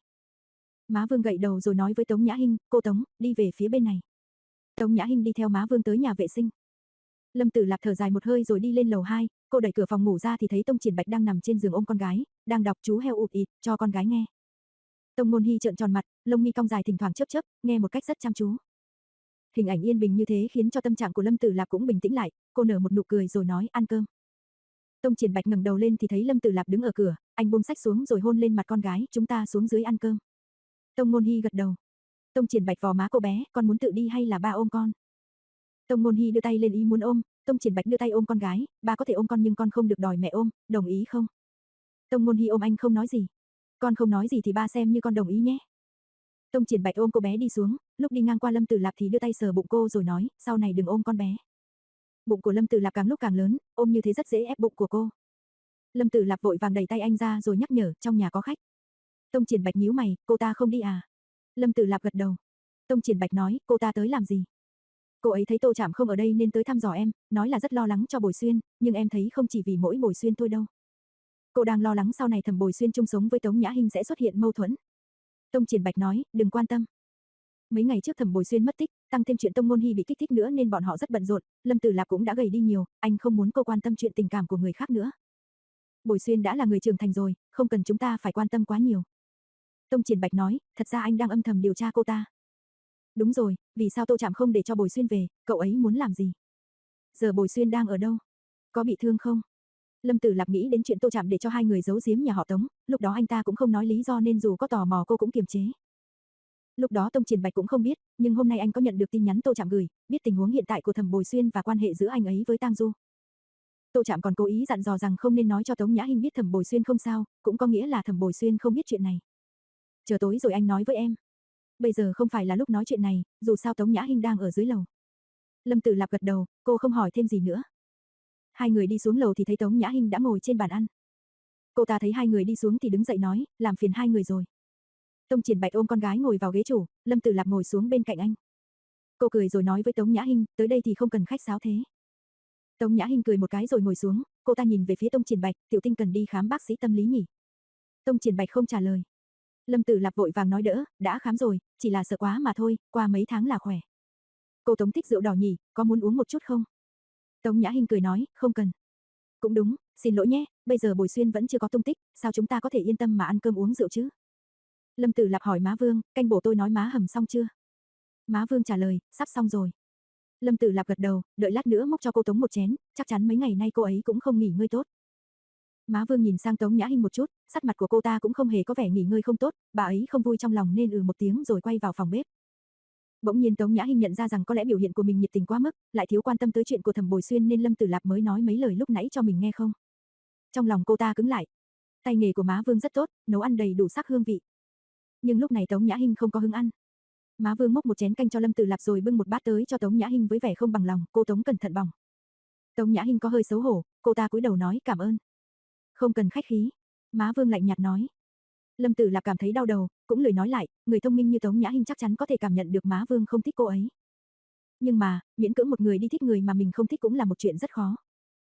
Má Vương gậy đầu rồi nói với Tống Nhã Hinh, cô Tống, đi về phía bên này. Tống Nhã Hinh đi theo má Vương tới nhà vệ sinh. Lâm Tử Lạp thở dài một hơi rồi đi lên lầu hai, cô đẩy cửa phòng ngủ ra thì thấy Tông Triển Bạch đang nằm trên giường ôm con gái, đang đọc chú heo ụt ịt cho con gái nghe. Tông Ngôn Hi trợn tròn mặt, lông mi cong dài thỉnh thoảng chớp chớp, nghe một cách rất chăm chú. Hình ảnh yên bình như thế khiến cho tâm trạng của Lâm Tử Lạp cũng bình tĩnh lại, cô nở một nụ cười rồi nói ăn cơm. Tông Triển Bạch ngẩng đầu lên thì thấy Lâm Tử Lạp đứng ở cửa, anh buông sách xuống rồi hôn lên mặt con gái, chúng ta xuống dưới ăn cơm. Tông Ngôn Hi gật đầu. Tông Triển Bạch vò má cô bé, con muốn tự đi hay là ba ôm con? Tông Ngôn Hi đưa tay lên ý muốn ôm, Tông Triển Bạch đưa tay ôm con gái, ba có thể ôm con nhưng con không được đòi mẹ ôm, đồng ý không? Tông Ngôn Hi ôm anh không nói gì. Con không nói gì thì ba xem như con đồng ý nhé. Tông Triển Bạch ôm cô bé đi xuống, lúc đi ngang qua Lâm Tử Lạp thì đưa tay sờ bụng cô rồi nói, sau này đừng ôm con bé. Bụng của Lâm Tử Lạp càng lúc càng lớn, ôm như thế rất dễ ép bụng của cô. Lâm Tử Lạp vội vàng đẩy tay anh ra rồi nhắc nhở, trong nhà có khách. Tông Triển Bạch nhíu mày, cô ta không đi à? Lâm Tử Lạp gật đầu. Tông Triển Bạch nói, cô ta tới làm gì? Cô ấy thấy Tô Trạm không ở đây nên tới thăm dò em, nói là rất lo lắng cho Bồi Xuyên, nhưng em thấy không chỉ vì mỗi Bồi Xuyên thôi đâu. Cô đang lo lắng sau này Thẩm Bồi Xuyên chung sống với Tống Nhã Hinh sẽ xuất hiện mâu thuẫn. Tông Triển Bạch nói, đừng quan tâm. Mấy ngày trước Thẩm Bồi Xuyên mất tích, tăng thêm chuyện Tông Ngôn Hi bị kích thích nữa nên bọn họ rất bận rộn, Lâm Tử Lạp cũng đã gầy đi nhiều, anh không muốn cô quan tâm chuyện tình cảm của người khác nữa. Bồi Xuyên đã là người trưởng thành rồi, không cần chúng ta phải quan tâm quá nhiều. Tông Triển Bạch nói, thật ra anh đang âm thầm điều tra cô ta. Đúng rồi, vì sao Tô Trạm không để cho Bồi Xuyên về, cậu ấy muốn làm gì? Giờ Bồi Xuyên đang ở đâu? Có bị thương không? Lâm Tử Lạp nghĩ đến chuyện Tô Trạm để cho hai người giấu giếm nhà họ Tống, lúc đó anh ta cũng không nói lý do nên dù có tò mò cô cũng kiềm chế. Lúc đó Tông Triển Bạch cũng không biết, nhưng hôm nay anh có nhận được tin nhắn Tô Trạm gửi, biết tình huống hiện tại của Thẩm Bồi Xuyên và quan hệ giữa anh ấy với Tang Du. Tô Trạm còn cố ý dặn dò rằng không nên nói cho Tống Nhã Hinh biết Thẩm Bồi Xuyên không sao, cũng có nghĩa là Thẩm Bồi Xuyên không biết chuyện này. Chờ tối rồi anh nói với em. Bây giờ không phải là lúc nói chuyện này, dù sao Tống Nhã Hinh đang ở dưới lầu. Lâm Tử Lạp gật đầu, cô không hỏi thêm gì nữa. Hai người đi xuống lầu thì thấy Tống Nhã Hinh đã ngồi trên bàn ăn. Cô ta thấy hai người đi xuống thì đứng dậy nói, làm phiền hai người rồi. Tông Triển Bạch ôm con gái ngồi vào ghế chủ, Lâm Tử Lạp ngồi xuống bên cạnh anh. Cô cười rồi nói với Tống Nhã Hinh, tới đây thì không cần khách sáo thế. Tống Nhã Hinh cười một cái rồi ngồi xuống, cô ta nhìn về phía Tông Triển Bạch, Tiểu Tinh cần đi khám bác sĩ tâm lý nhỉ? Tông Triển Bạch không trả lời. Lâm Tử Lạp vội vàng nói đỡ, đã khám rồi, chỉ là sợ quá mà thôi, qua mấy tháng là khỏe. Cô Tống thích rượu đỏ nhỉ, có muốn uống một chút không? Tống Nhã Hinh cười nói, không cần. Cũng đúng, xin lỗi nhé, bây giờ Bồi Xuyên vẫn chưa có tung tích, sao chúng ta có thể yên tâm mà ăn cơm uống rượu chứ? Lâm Tử Lạp hỏi má Vương, canh bổ tôi nói má hầm xong chưa? Má Vương trả lời, sắp xong rồi. Lâm Tử Lạp gật đầu, đợi lát nữa múc cho cô Tống một chén, chắc chắn mấy ngày nay cô ấy cũng không nghỉ ngơi tốt. Má Vương nhìn sang Tống Nhã Hinh một chút, sắc mặt của cô ta cũng không hề có vẻ nghỉ ngơi không tốt, bà ấy không vui trong lòng nên ừ một tiếng rồi quay vào phòng bếp. Bỗng nhiên Tống Nhã Hinh nhận ra rằng có lẽ biểu hiện của mình nhiệt tình quá mức, lại thiếu quan tâm tới chuyện của Thẩm Bồi Xuyên nên Lâm Tử Lạp mới nói mấy lời lúc nãy cho mình nghe không. Trong lòng cô ta cứng lại. Tay nghề của má Vương rất tốt, nấu ăn đầy đủ sắc hương vị. Nhưng lúc này Tống Nhã Hinh không có hứng ăn. Má Vương múc một chén canh cho Lâm Tử Lạp rồi bưng một bát tới cho Tống Nhã Hinh với vẻ không bằng lòng, cô Tống cẩn thận bỏng. Tống Nhã Hinh có hơi xấu hổ, cô ta cúi đầu nói cảm ơn. Không cần khách khí. Má Vương lạnh nhạt nói. Lâm Tử Lạp cảm thấy đau đầu, cũng lười nói lại, người thông minh như Tống Nhã Hinh chắc chắn có thể cảm nhận được má Vương không thích cô ấy. Nhưng mà, miễn cưỡng một người đi thích người mà mình không thích cũng là một chuyện rất khó.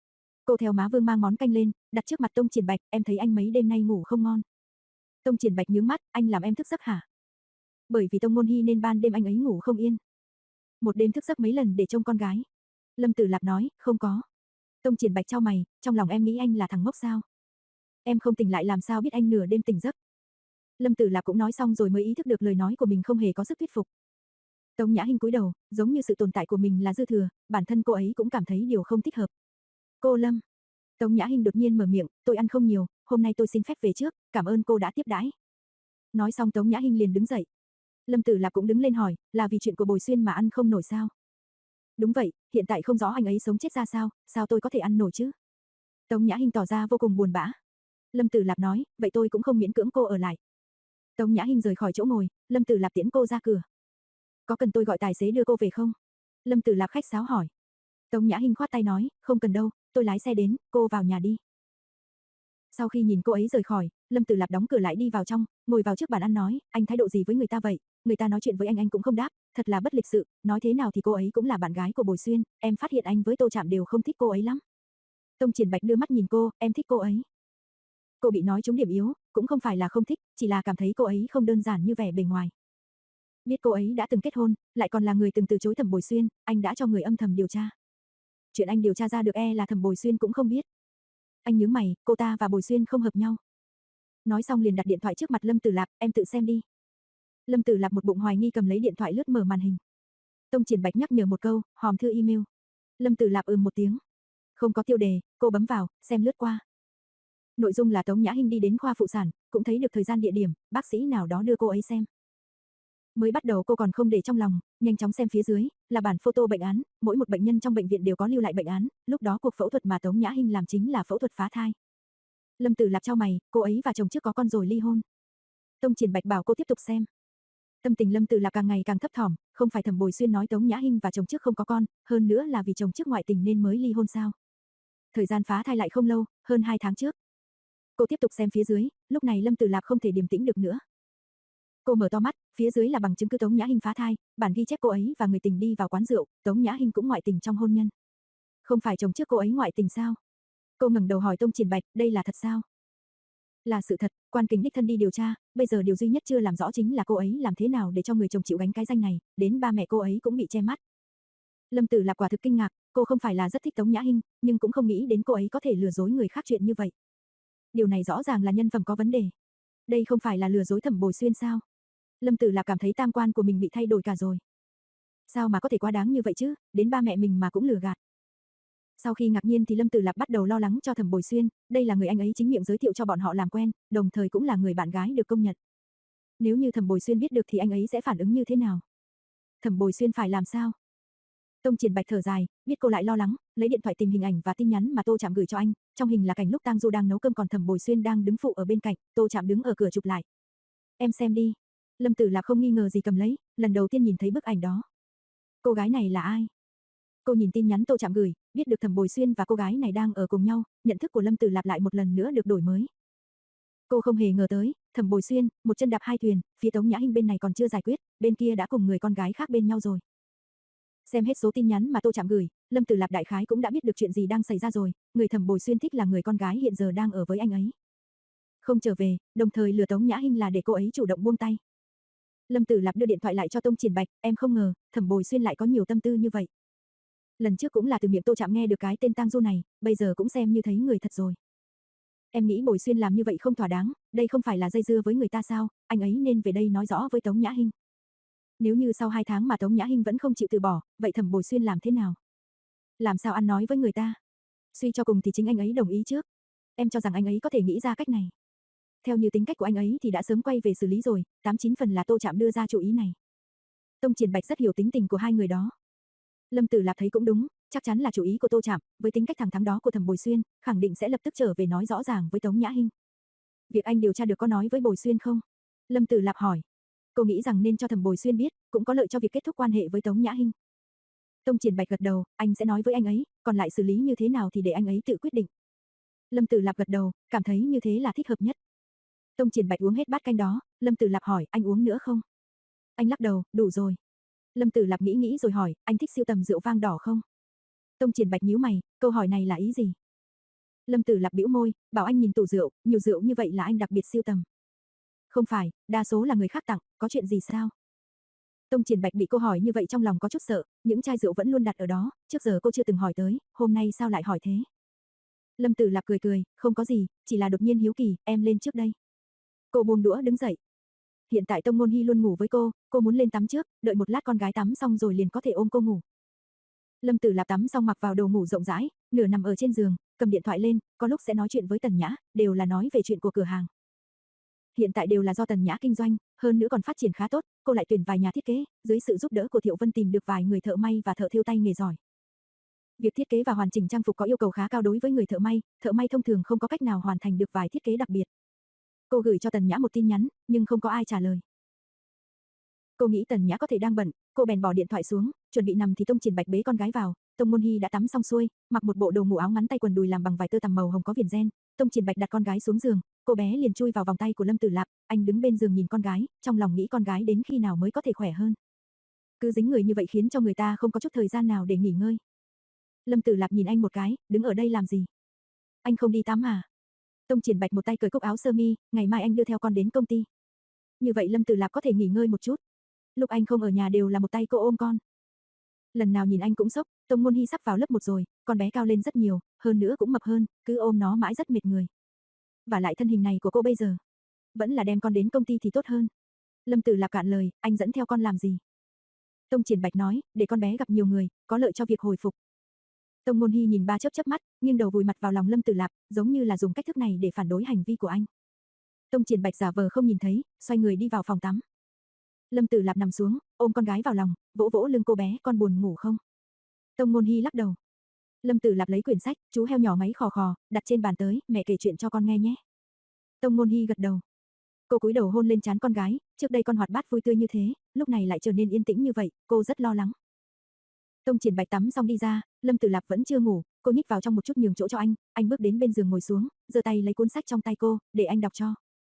Cô theo má Vương mang món canh lên, đặt trước mặt Tông Triển Bạch, em thấy anh mấy đêm nay ngủ không ngon. Tông Triển Bạch nhướng mắt, anh làm em thức giấc hả? Bởi vì Tông Ngôn Hy nên ban đêm anh ấy ngủ không yên. Một đêm thức giấc mấy lần để trông con gái. Lâm Tử Lạp nói, không có. Tông Triển Bạch chau mày, trong lòng em nghĩ anh là thằng ngốc sao? Em không tỉnh lại làm sao biết anh nửa đêm tỉnh giấc? Lâm Tử Lạp cũng nói xong rồi mới ý thức được lời nói của mình không hề có sức thuyết phục. Tống Nhã Hinh cúi đầu, giống như sự tồn tại của mình là dư thừa, bản thân cô ấy cũng cảm thấy điều không thích hợp. Cô Lâm. Tống Nhã Hinh đột nhiên mở miệng, tôi ăn không nhiều, hôm nay tôi xin phép về trước, cảm ơn cô đã tiếp đãi. Nói xong Tống Nhã Hinh liền đứng dậy. Lâm Tử Lạp cũng đứng lên hỏi, là vì chuyện của Bồi Xuyên mà ăn không nổi sao? Đúng vậy, hiện tại không rõ anh ấy sống chết ra sao, sao tôi có thể ăn nổi chứ? Tống Nhã Hinh tỏ ra vô cùng buồn bã. Lâm Tử Lạp nói, vậy tôi cũng không miễn cưỡng cô ở lại. Tống Nhã Hinh rời khỏi chỗ ngồi, Lâm Tử Lạp tiễn cô ra cửa. Có cần tôi gọi tài xế đưa cô về không? Lâm Tử Lạp khách sáo hỏi. Tống Nhã Hinh khoát tay nói, không cần đâu, tôi lái xe đến, cô vào nhà đi. Sau khi nhìn cô ấy rời khỏi, Lâm Tử Lạp đóng cửa lại đi vào trong, ngồi vào trước bàn ăn nói, anh thái độ gì với người ta vậy? Người ta nói chuyện với anh anh cũng không đáp, thật là bất lịch sự, nói thế nào thì cô ấy cũng là bạn gái của Bồi Xuyên, em phát hiện anh với Tô Trạm đều không thích cô ấy lắm. Tông Triển Bạch đưa mắt nhìn cô, em thích cô ấy. Cô bị nói trúng điểm yếu, cũng không phải là không thích, chỉ là cảm thấy cô ấy không đơn giản như vẻ bề ngoài. Biết cô ấy đã từng kết hôn, lại còn là người từng từ chối Thẩm Bồi Xuyên, anh đã cho người âm thầm điều tra. Chuyện anh điều tra ra được e là Thẩm Bồi Xuyên cũng không biết. Anh nhướng mày, cô ta và Bồi Xuyên không hợp nhau. Nói xong liền đặt điện thoại trước mặt Lâm Tử Lạp, em tự xem đi. Lâm Tử Lạp một bụng hoài nghi cầm lấy điện thoại lướt mở màn hình. Tông Triển Bạch nhắc nhở một câu, hòm thư email. Lâm Tử Lạp ừm một tiếng. Không có tiêu đề, cô bấm vào, xem lướt qua. Nội dung là Tống Nhã Hinh đi đến khoa phụ sản, cũng thấy được thời gian địa điểm, bác sĩ nào đó đưa cô ấy xem. Mới bắt đầu cô còn không để trong lòng, nhanh chóng xem phía dưới, là bản photo bệnh án, mỗi một bệnh nhân trong bệnh viện đều có lưu lại bệnh án, lúc đó cuộc phẫu thuật mà Tống Nhã Hinh làm chính là phẫu thuật phá thai. Lâm Tử Lạp chau mày, cô ấy và chồng trước có con rồi ly hôn. Tông Triển Bạch bảo cô tiếp tục xem. Tâm tình Lâm Tử Lạp càng ngày càng thấp thỏm, không phải Thẩm Bồi Xuyên nói Tống Nhã Hinh và chồng trước không có con, hơn nữa là vì chồng trước ngoại tình nên mới ly hôn sao? Thời gian phá thai lại không lâu, hơn hai tháng trước. Cô tiếp tục xem phía dưới, lúc này Lâm Tử Lạp không thể điềm tĩnh được nữa. Cô mở to mắt, phía dưới là bằng chứng cứ Tống Nhã Hinh phá thai, bản ghi chép cô ấy và người tình đi vào quán rượu, Tống Nhã Hinh cũng ngoại tình trong hôn nhân. Không phải chồng trước cô ấy ngoại tình sao? Cô ngẩng đầu hỏi Tông Triển Bạch, đây là thật sao? Là sự thật, quan kính đích thân đi điều tra, bây giờ điều duy nhất chưa làm rõ chính là cô ấy làm thế nào để cho người chồng chịu gánh cái danh này, đến ba mẹ cô ấy cũng bị che mắt. Lâm Tử Lạp quả thực kinh ngạc, cô không phải là rất thích Tống Nhã Hinh, nhưng cũng không nghĩ đến cô ấy có thể lừa dối người khác chuyện như vậy. Điều này rõ ràng là nhân phẩm có vấn đề. Đây không phải là lừa dối Thẩm Bồi Xuyên sao? Lâm Tử Lạp cảm thấy tam quan của mình bị thay đổi cả rồi. Sao mà có thể quá đáng như vậy chứ, đến ba mẹ mình mà cũng lừa gạt. Sau khi ngạc nhiên thì Lâm Tử Lạp bắt đầu lo lắng cho Thẩm Bồi Xuyên, đây là người anh ấy chính miệng giới thiệu cho bọn họ làm quen, đồng thời cũng là người bạn gái được công nhận. Nếu như Thẩm Bồi Xuyên biết được thì anh ấy sẽ phản ứng như thế nào? Thẩm Bồi Xuyên phải làm sao? Tông Triển Bạch thở dài, biết cô lại lo lắng, lấy điện thoại tìm hình ảnh và tin nhắn mà Tô Trạm gửi cho anh, trong hình là cảnh lúc Tang Du đang nấu cơm còn Thẩm Bồi Xuyên đang đứng phụ ở bên cạnh, Tô Trạm đứng ở cửa chụp lại. Em xem đi. Lâm Tử Lạp không nghi ngờ gì cầm lấy, lần đầu tiên nhìn thấy bức ảnh đó. Cô gái này là ai? Cô nhìn tin nhắn Tô Trạm gửi, biết được Thẩm Bồi Xuyên và cô gái này đang ở cùng nhau, nhận thức của Lâm Tử Lạp lại một lần nữa được đổi mới. Cô không hề ngờ tới, Thẩm Bồi Xuyên, một chân đạp hai thuyền, phía Tống Nhã Hinh bên này còn chưa giải quyết, bên kia đã cùng người con gái khác bên nhau rồi. Xem hết số tin nhắn mà Tô Trạm gửi, Lâm Tử Lạp đại khái cũng đã biết được chuyện gì đang xảy ra rồi, người Thẩm Bồi Xuyên thích là người con gái hiện giờ đang ở với anh ấy. Không trở về, đồng thời lừa Tống Nhã Hinh là để cô ấy chủ động buông tay. Lâm Tử Lạp đưa điện thoại lại cho Tông Triển Bạch, em không ngờ, Thẩm Bồi Xuyên lại có nhiều tâm tư như vậy. Lần trước cũng là từ miệng Tô Trạm nghe được cái tên Tang Du này, bây giờ cũng xem như thấy người thật rồi. Em nghĩ Bồi Xuyên làm như vậy không thỏa đáng, đây không phải là dây dưa với người ta sao, anh ấy nên về đây nói rõ với Tống Nhã Hinh. Nếu như sau hai tháng mà Tống Nhã Hinh vẫn không chịu từ bỏ, vậy Thẩm Bồi Xuyên làm thế nào? Làm sao ăn nói với người ta? Suy cho cùng thì chính anh ấy đồng ý trước. Em cho rằng anh ấy có thể nghĩ ra cách này. Theo như tính cách của anh ấy thì đã sớm quay về xử lý rồi, tám chín phần là Tô Trạm đưa ra chủ ý này. Tông Triển Bạch rất hiểu tính tình của hai người đó. Lâm Tử Lạp thấy cũng đúng, chắc chắn là chủ ý của Tô Trạm, với tính cách thẳng thắn đó của Thẩm Bồi Xuyên, khẳng định sẽ lập tức trở về nói rõ ràng với Tống Nhã Hinh. Việc anh điều tra được có nói với Bồi Xuyên không? Lâm Tử Lạp hỏi. Cô nghĩ rằng nên cho Thẩm Bồi Xuyên biết, cũng có lợi cho việc kết thúc quan hệ với Tống Nhã Hinh. Tông Triển Bạch gật đầu, anh sẽ nói với anh ấy, còn lại xử lý như thế nào thì để anh ấy tự quyết định. Lâm Tử Lạp gật đầu, cảm thấy như thế là thích hợp nhất. Tông Triển Bạch uống hết bát canh đó, Lâm Tử Lạp hỏi, anh uống nữa không? Anh lắc đầu, đủ rồi. Lâm Tử Lạp nghĩ nghĩ rồi hỏi, anh thích sưu tầm rượu vang đỏ không? Tông Triển Bạch nhíu mày, câu hỏi này là ý gì? Lâm Tử Lạp bĩu môi, bảo anh nhìn tủ rượu, nhiều rượu như vậy là anh đặc biệt sưu tầm. Không phải, đa số là người khác tặng, có chuyện gì sao? Tông Triển Bạch bị cô hỏi như vậy trong lòng có chút sợ, những chai rượu vẫn luôn đặt ở đó, trước giờ cô chưa từng hỏi tới, hôm nay sao lại hỏi thế? Lâm Tử Lạp cười cười, không có gì, chỉ là đột nhiên hiếu kỳ, em lên trước đây. Cô buông đũa đứng dậy. Hiện tại Tông Ngôn Hy luôn ngủ với cô, cô muốn lên tắm trước, đợi một lát con gái tắm xong rồi liền có thể ôm cô ngủ. Lâm Tử Lạp tắm xong mặc vào đồ ngủ rộng rãi, nửa nằm ở trên giường, cầm điện thoại lên, có lúc sẽ nói chuyện với Tần Nhã, đều là nói về chuyện của cửa hàng. Hiện tại đều là do Tần Nhã kinh doanh, hơn nữa còn phát triển khá tốt, cô lại tuyển vài nhà thiết kế, dưới sự giúp đỡ của Thiệu Vân tìm được vài người thợ may và thợ thêu tay nghề giỏi. Việc thiết kế và hoàn chỉnh trang phục có yêu cầu khá cao đối với người thợ may, thợ may thông thường không có cách nào hoàn thành được vài thiết kế đặc biệt. Cô gửi cho Tần Nhã một tin nhắn, nhưng không có ai trả lời. Cô nghĩ Tần Nhã có thể đang bận, cô bèn bỏ điện thoại xuống, chuẩn bị nằm thì Tông Triển Bạch bế con gái vào. Tông Ngôn Hy đã tắm xong xuôi, mặc một bộ đồ ngủ áo ngắn tay quần đùi làm bằng vải tơ tằm màu hồng có viền ren. Tông Triển Bạch đặt con gái xuống giường, cô bé liền chui vào vòng tay của Lâm Tử Lạp, anh đứng bên giường nhìn con gái, trong lòng nghĩ con gái đến khi nào mới có thể khỏe hơn. Cứ dính người như vậy khiến cho người ta không có chút thời gian nào để nghỉ ngơi. Lâm Tử Lạp nhìn anh một cái, đứng ở đây làm gì? Anh không đi tắm à? Tông Triển Bạch một tay cởi cúc áo sơ mi, ngày mai anh đưa theo con đến công ty. Như vậy Lâm Tử Lạp có thể nghỉ ngơi một chút. Lúc anh không ở nhà đều là một tay cô ôm con. Lần nào nhìn anh cũng sốc, Tông Ngôn Hy sắp vào lớp một rồi, con bé cao lên rất nhiều, hơn nữa cũng mập hơn, cứ ôm nó mãi rất mệt người. Và lại thân hình này của cô bây giờ, vẫn là đem con đến công ty thì tốt hơn. Lâm Tử Lạp cạn lời, anh dẫn theo con làm gì? Tông Triển Bạch nói, để con bé gặp nhiều người, có lợi cho việc hồi phục. Tông Ngôn Hy nhìn ba chớp chớp mắt, nghiêng đầu vùi mặt vào lòng Lâm Tử Lạp, giống như là dùng cách thức này để phản đối hành vi của anh. Tông Triển Bạch giả vờ không nhìn thấy, xoay người đi vào phòng tắm. Lâm Tử Lạp nằm xuống, ôm con gái vào lòng, vỗ vỗ lưng cô bé, con buồn ngủ không? Tông Ngôn Hy lắc đầu. Lâm Tử Lạp lấy quyển sách, chú heo nhỏ ngáy khò khò, đặt trên bàn tới, mẹ kể chuyện cho con nghe nhé. Tông Ngôn Hy gật đầu. Cô cúi đầu hôn lên trán con gái, trước đây con hoạt bát vui tươi như thế, lúc này lại trở nên yên tĩnh như vậy, cô rất lo lắng. Tông Triển Bạch tắm xong đi ra, Lâm Tử Lạp vẫn chưa ngủ, cô nhích vào trong một chút nhường chỗ cho anh, anh bước đến bên giường ngồi xuống, giơ tay lấy cuốn sách trong tay cô, để anh đọc cho.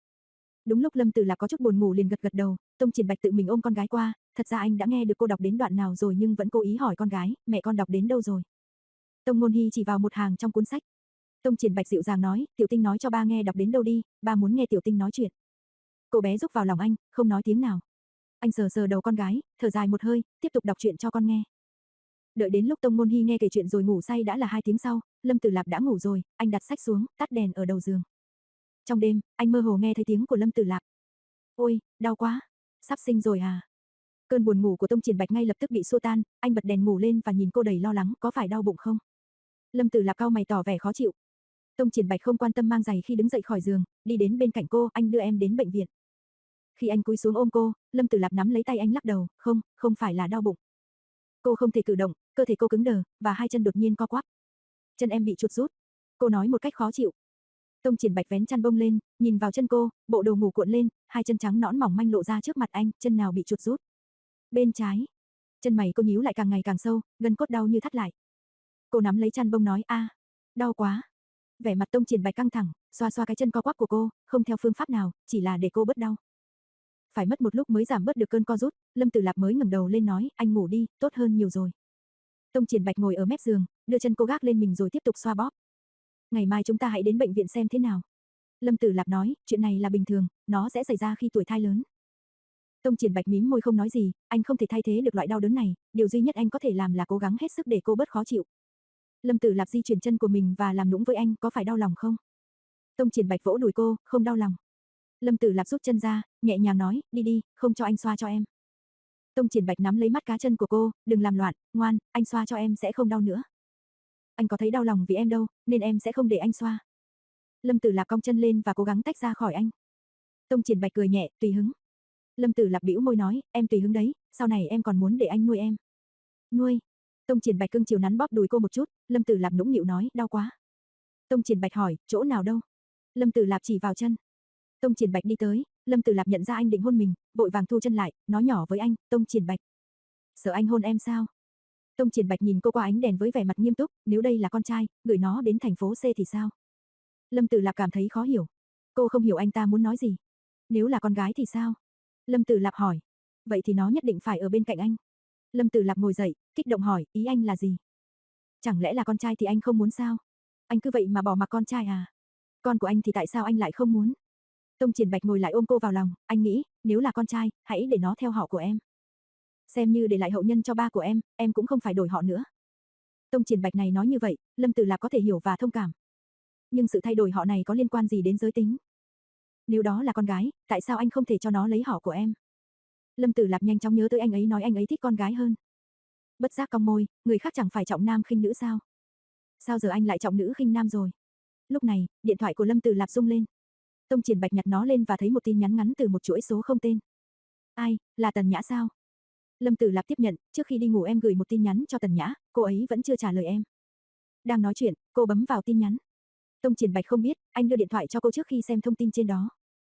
Đúng lúc Lâm Tử Lạp có chút buồn ngủ liền gật gật đầu, Tông Triển Bạch tự mình ôm con gái qua, thật ra anh đã nghe được cô đọc đến đoạn nào rồi nhưng vẫn cố ý hỏi con gái, mẹ con đọc đến đâu rồi? Tông Ngôn Hy chỉ vào một hàng trong cuốn sách. Tông Triển Bạch dịu dàng nói, Tiểu Tinh nói cho ba nghe đọc đến đâu đi, ba muốn nghe Tiểu Tinh nói chuyện. Cô bé rúc vào lòng anh, không nói tiếng nào. Anh sờ sờ đầu con gái, thở dài một hơi, tiếp tục đọc chuyện cho con nghe. Đợi đến lúc Tông Ngôn Hy nghe kể chuyện rồi ngủ say đã là hai tiếng sau, Lâm Tử Lạp đã ngủ rồi, anh đặt sách xuống, tắt đèn ở đầu giường. Trong đêm, anh mơ hồ nghe thấy tiếng của Lâm Tử Lạp. Ôi, đau quá, sắp sinh rồi à? Cơn buồn ngủ của Tông Triển Bạch ngay lập tức bị xua tan, anh bật đèn ngủ lên và nhìn cô đầy lo lắng, có phải đau bụng không? Lâm Tử Lạp cau mày tỏ vẻ khó chịu. Tông Triển Bạch không quan tâm mang giày khi đứng dậy khỏi giường, đi đến bên cạnh cô, anh đưa em đến bệnh viện. Khi anh cúi xuống ôm cô, Lâm Tử Lạp nắm lấy tay anh lắc đầu, không, không phải là đau bụng. Cô không thể cử động, cơ thể cô cứng đờ, và hai chân đột nhiên co quắp. Chân em bị chuột rút. Cô nói một cách khó chịu. Tông Triển Bạch vén chăn bông lên, nhìn vào chân cô, bộ đồ ngủ cuộn lên, hai chân trắng nõn mỏng manh lộ ra trước mặt anh, chân nào bị chuột rút? Bên trái. Chân mày cô nhíu lại càng ngày càng sâu, gân cốt đau như thắt lại. Cô nắm lấy chăn bông nói, a, đau quá. Vẻ mặt Tông Triển Bạch căng thẳng, xoa xoa cái chân co quắp của cô, không theo phương pháp nào, chỉ là để cô bớt đau. Phải mất một lúc mới giảm bớt được cơn co rút, Lâm Tử Lạp mới ngẩng đầu lên nói, anh ngủ đi, tốt hơn nhiều rồi. Tông Triển Bạch ngồi ở mép giường, đưa chân cô gác lên mình rồi tiếp tục xoa bóp. Ngày mai chúng ta hãy đến bệnh viện xem thế nào. Lâm Tử Lạp nói, chuyện này là bình thường, nó sẽ xảy ra khi tuổi thai lớn. Tông Triển Bạch mím môi không nói gì, anh không thể thay thế được loại đau đớn này, điều duy nhất anh có thể làm là cố gắng hết sức để cô bớt khó chịu. Lâm Tử Lạp di chuyển chân của mình và làm nũng với anh, có phải đau lòng không? Tông Triển Bạch vỗ đùi cô, không đau lòng. Lâm Tử Lạp rút chân ra, nhẹ nhàng nói, đi đi, không cho anh xoa cho em. Tông Triển Bạch nắm lấy mắt cá chân của cô, đừng làm loạn, ngoan, anh xoa cho em sẽ không đau nữa. Anh có thấy đau lòng vì em đâu, nên em sẽ không để anh xoa. Lâm Tử Lạp cong chân lên và cố gắng tách ra khỏi anh. Tông Triển Bạch cười nhẹ, tùy hứng. Lâm Tử Lạp bĩu môi nói, em tùy hứng đấy, sau này em còn muốn để anh nuôi em. Nuôi? Tông Triển Bạch cưng chiều nắn bóp đùi cô một chút, Lâm Tử Lạp nũng nịu nói, đau quá. Tông Triển Bạch hỏi, chỗ nào đâu? Lâm Tử Lạp chỉ vào chân. Tông Triển Bạch đi tới, Lâm Tử Lạp nhận ra anh định hôn mình, vội vàng thu chân lại, nói nhỏ với anh, Tông Triển Bạch. Sợ anh hôn em sao? Tông Triển Bạch nhìn cô qua ánh đèn với vẻ mặt nghiêm túc, nếu đây là con trai, gửi nó đến thành phố C thì sao? Lâm Tử Lạp cảm thấy khó hiểu. Cô không hiểu anh ta muốn nói gì. Nếu là con gái thì sao? Lâm Tử Lạp hỏi. Vậy thì nó nhất định phải ở bên cạnh anh. Lâm Tử Lạp ngồi dậy, kích động hỏi, ý anh là gì? Chẳng lẽ là con trai thì anh không muốn sao? Anh cứ vậy mà bỏ mặc con trai à? Con của anh thì tại sao anh lại không muốn? Tông Triển Bạch ngồi lại ôm cô vào lòng, anh nghĩ, nếu là con trai, hãy để nó theo họ của em. Xem như để lại hậu nhân cho ba của em, em cũng không phải đổi họ nữa. Tông Triển Bạch này nói như vậy, Lâm Tử Lạp có thể hiểu và thông cảm. Nhưng sự thay đổi họ này có liên quan gì đến giới tính? Nếu đó là con gái, tại sao anh không thể cho nó lấy họ của em? Lâm Tử Lạp nhanh chóng nhớ tới anh ấy nói anh ấy thích con gái hơn. Bất giác cong môi, người khác chẳng phải trọng nam khinh nữ sao? Sao giờ anh lại trọng nữ khinh nam rồi? Lúc này, điện thoại của Lâm Tử Lạp rung lên. Tông Triển Bạch nhặt nó lên và thấy một tin nhắn ngắn từ một chuỗi số không tên. Ai, là Tần Nhã sao? Lâm Tử Lạp tiếp nhận, trước khi đi ngủ em gửi một tin nhắn cho Tần Nhã, cô ấy vẫn chưa trả lời em. Đang nói chuyện, cô bấm vào tin nhắn. Tông Triển Bạch không biết, anh đưa điện thoại cho cô trước khi xem thông tin trên đó.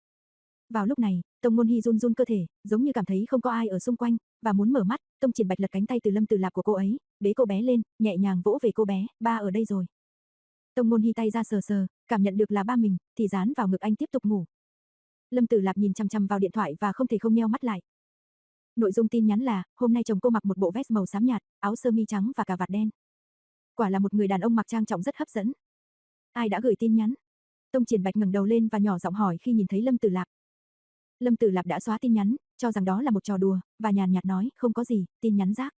Vào lúc này, Tông Ngôn Hi run run cơ thể, giống như cảm thấy không có ai ở xung quanh, và muốn mở mắt, Tông Triển Bạch lật cánh tay từ Lâm Tử Lạp của cô ấy, bế cô bé lên, nhẹ nhàng vỗ về cô bé, ba ở đây rồi. Tông Ngôn Hi tay ra sờ sờ, cảm nhận được là ba mình, thì dán vào ngực anh tiếp tục ngủ. Lâm Tử Lạp nhìn chằm chằm vào điện thoại và không thể không nheo mắt lại. Nội dung tin nhắn là, hôm nay chồng cô mặc một bộ vest màu xám nhạt, áo sơ mi trắng và cà vạt đen. Quả là một người đàn ông mặc trang trọng rất hấp dẫn. Ai đã gửi tin nhắn? Tông Triển Bạch ngẩng đầu lên và nhỏ giọng hỏi khi nhìn thấy Lâm Tử Lạp. Lâm Tử Lạp đã xóa tin nhắn, cho rằng đó là một trò đùa, và nhàn nhạt nói, không có gì, tin nhắn rác.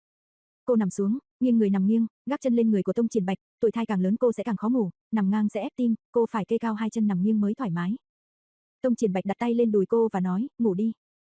Cô nằm xuống, nghiêng người nằm nghiêng, gác chân lên người của Tông Triển Bạch, tuổi thai càng lớn cô sẽ càng khó ngủ, nằm ngang sẽ ép tim, cô phải kê cao hai chân nằm nghiêng mới thoải mái. Tông Triển Bạch đặt tay lên đùi cô và nói, ngủ đi.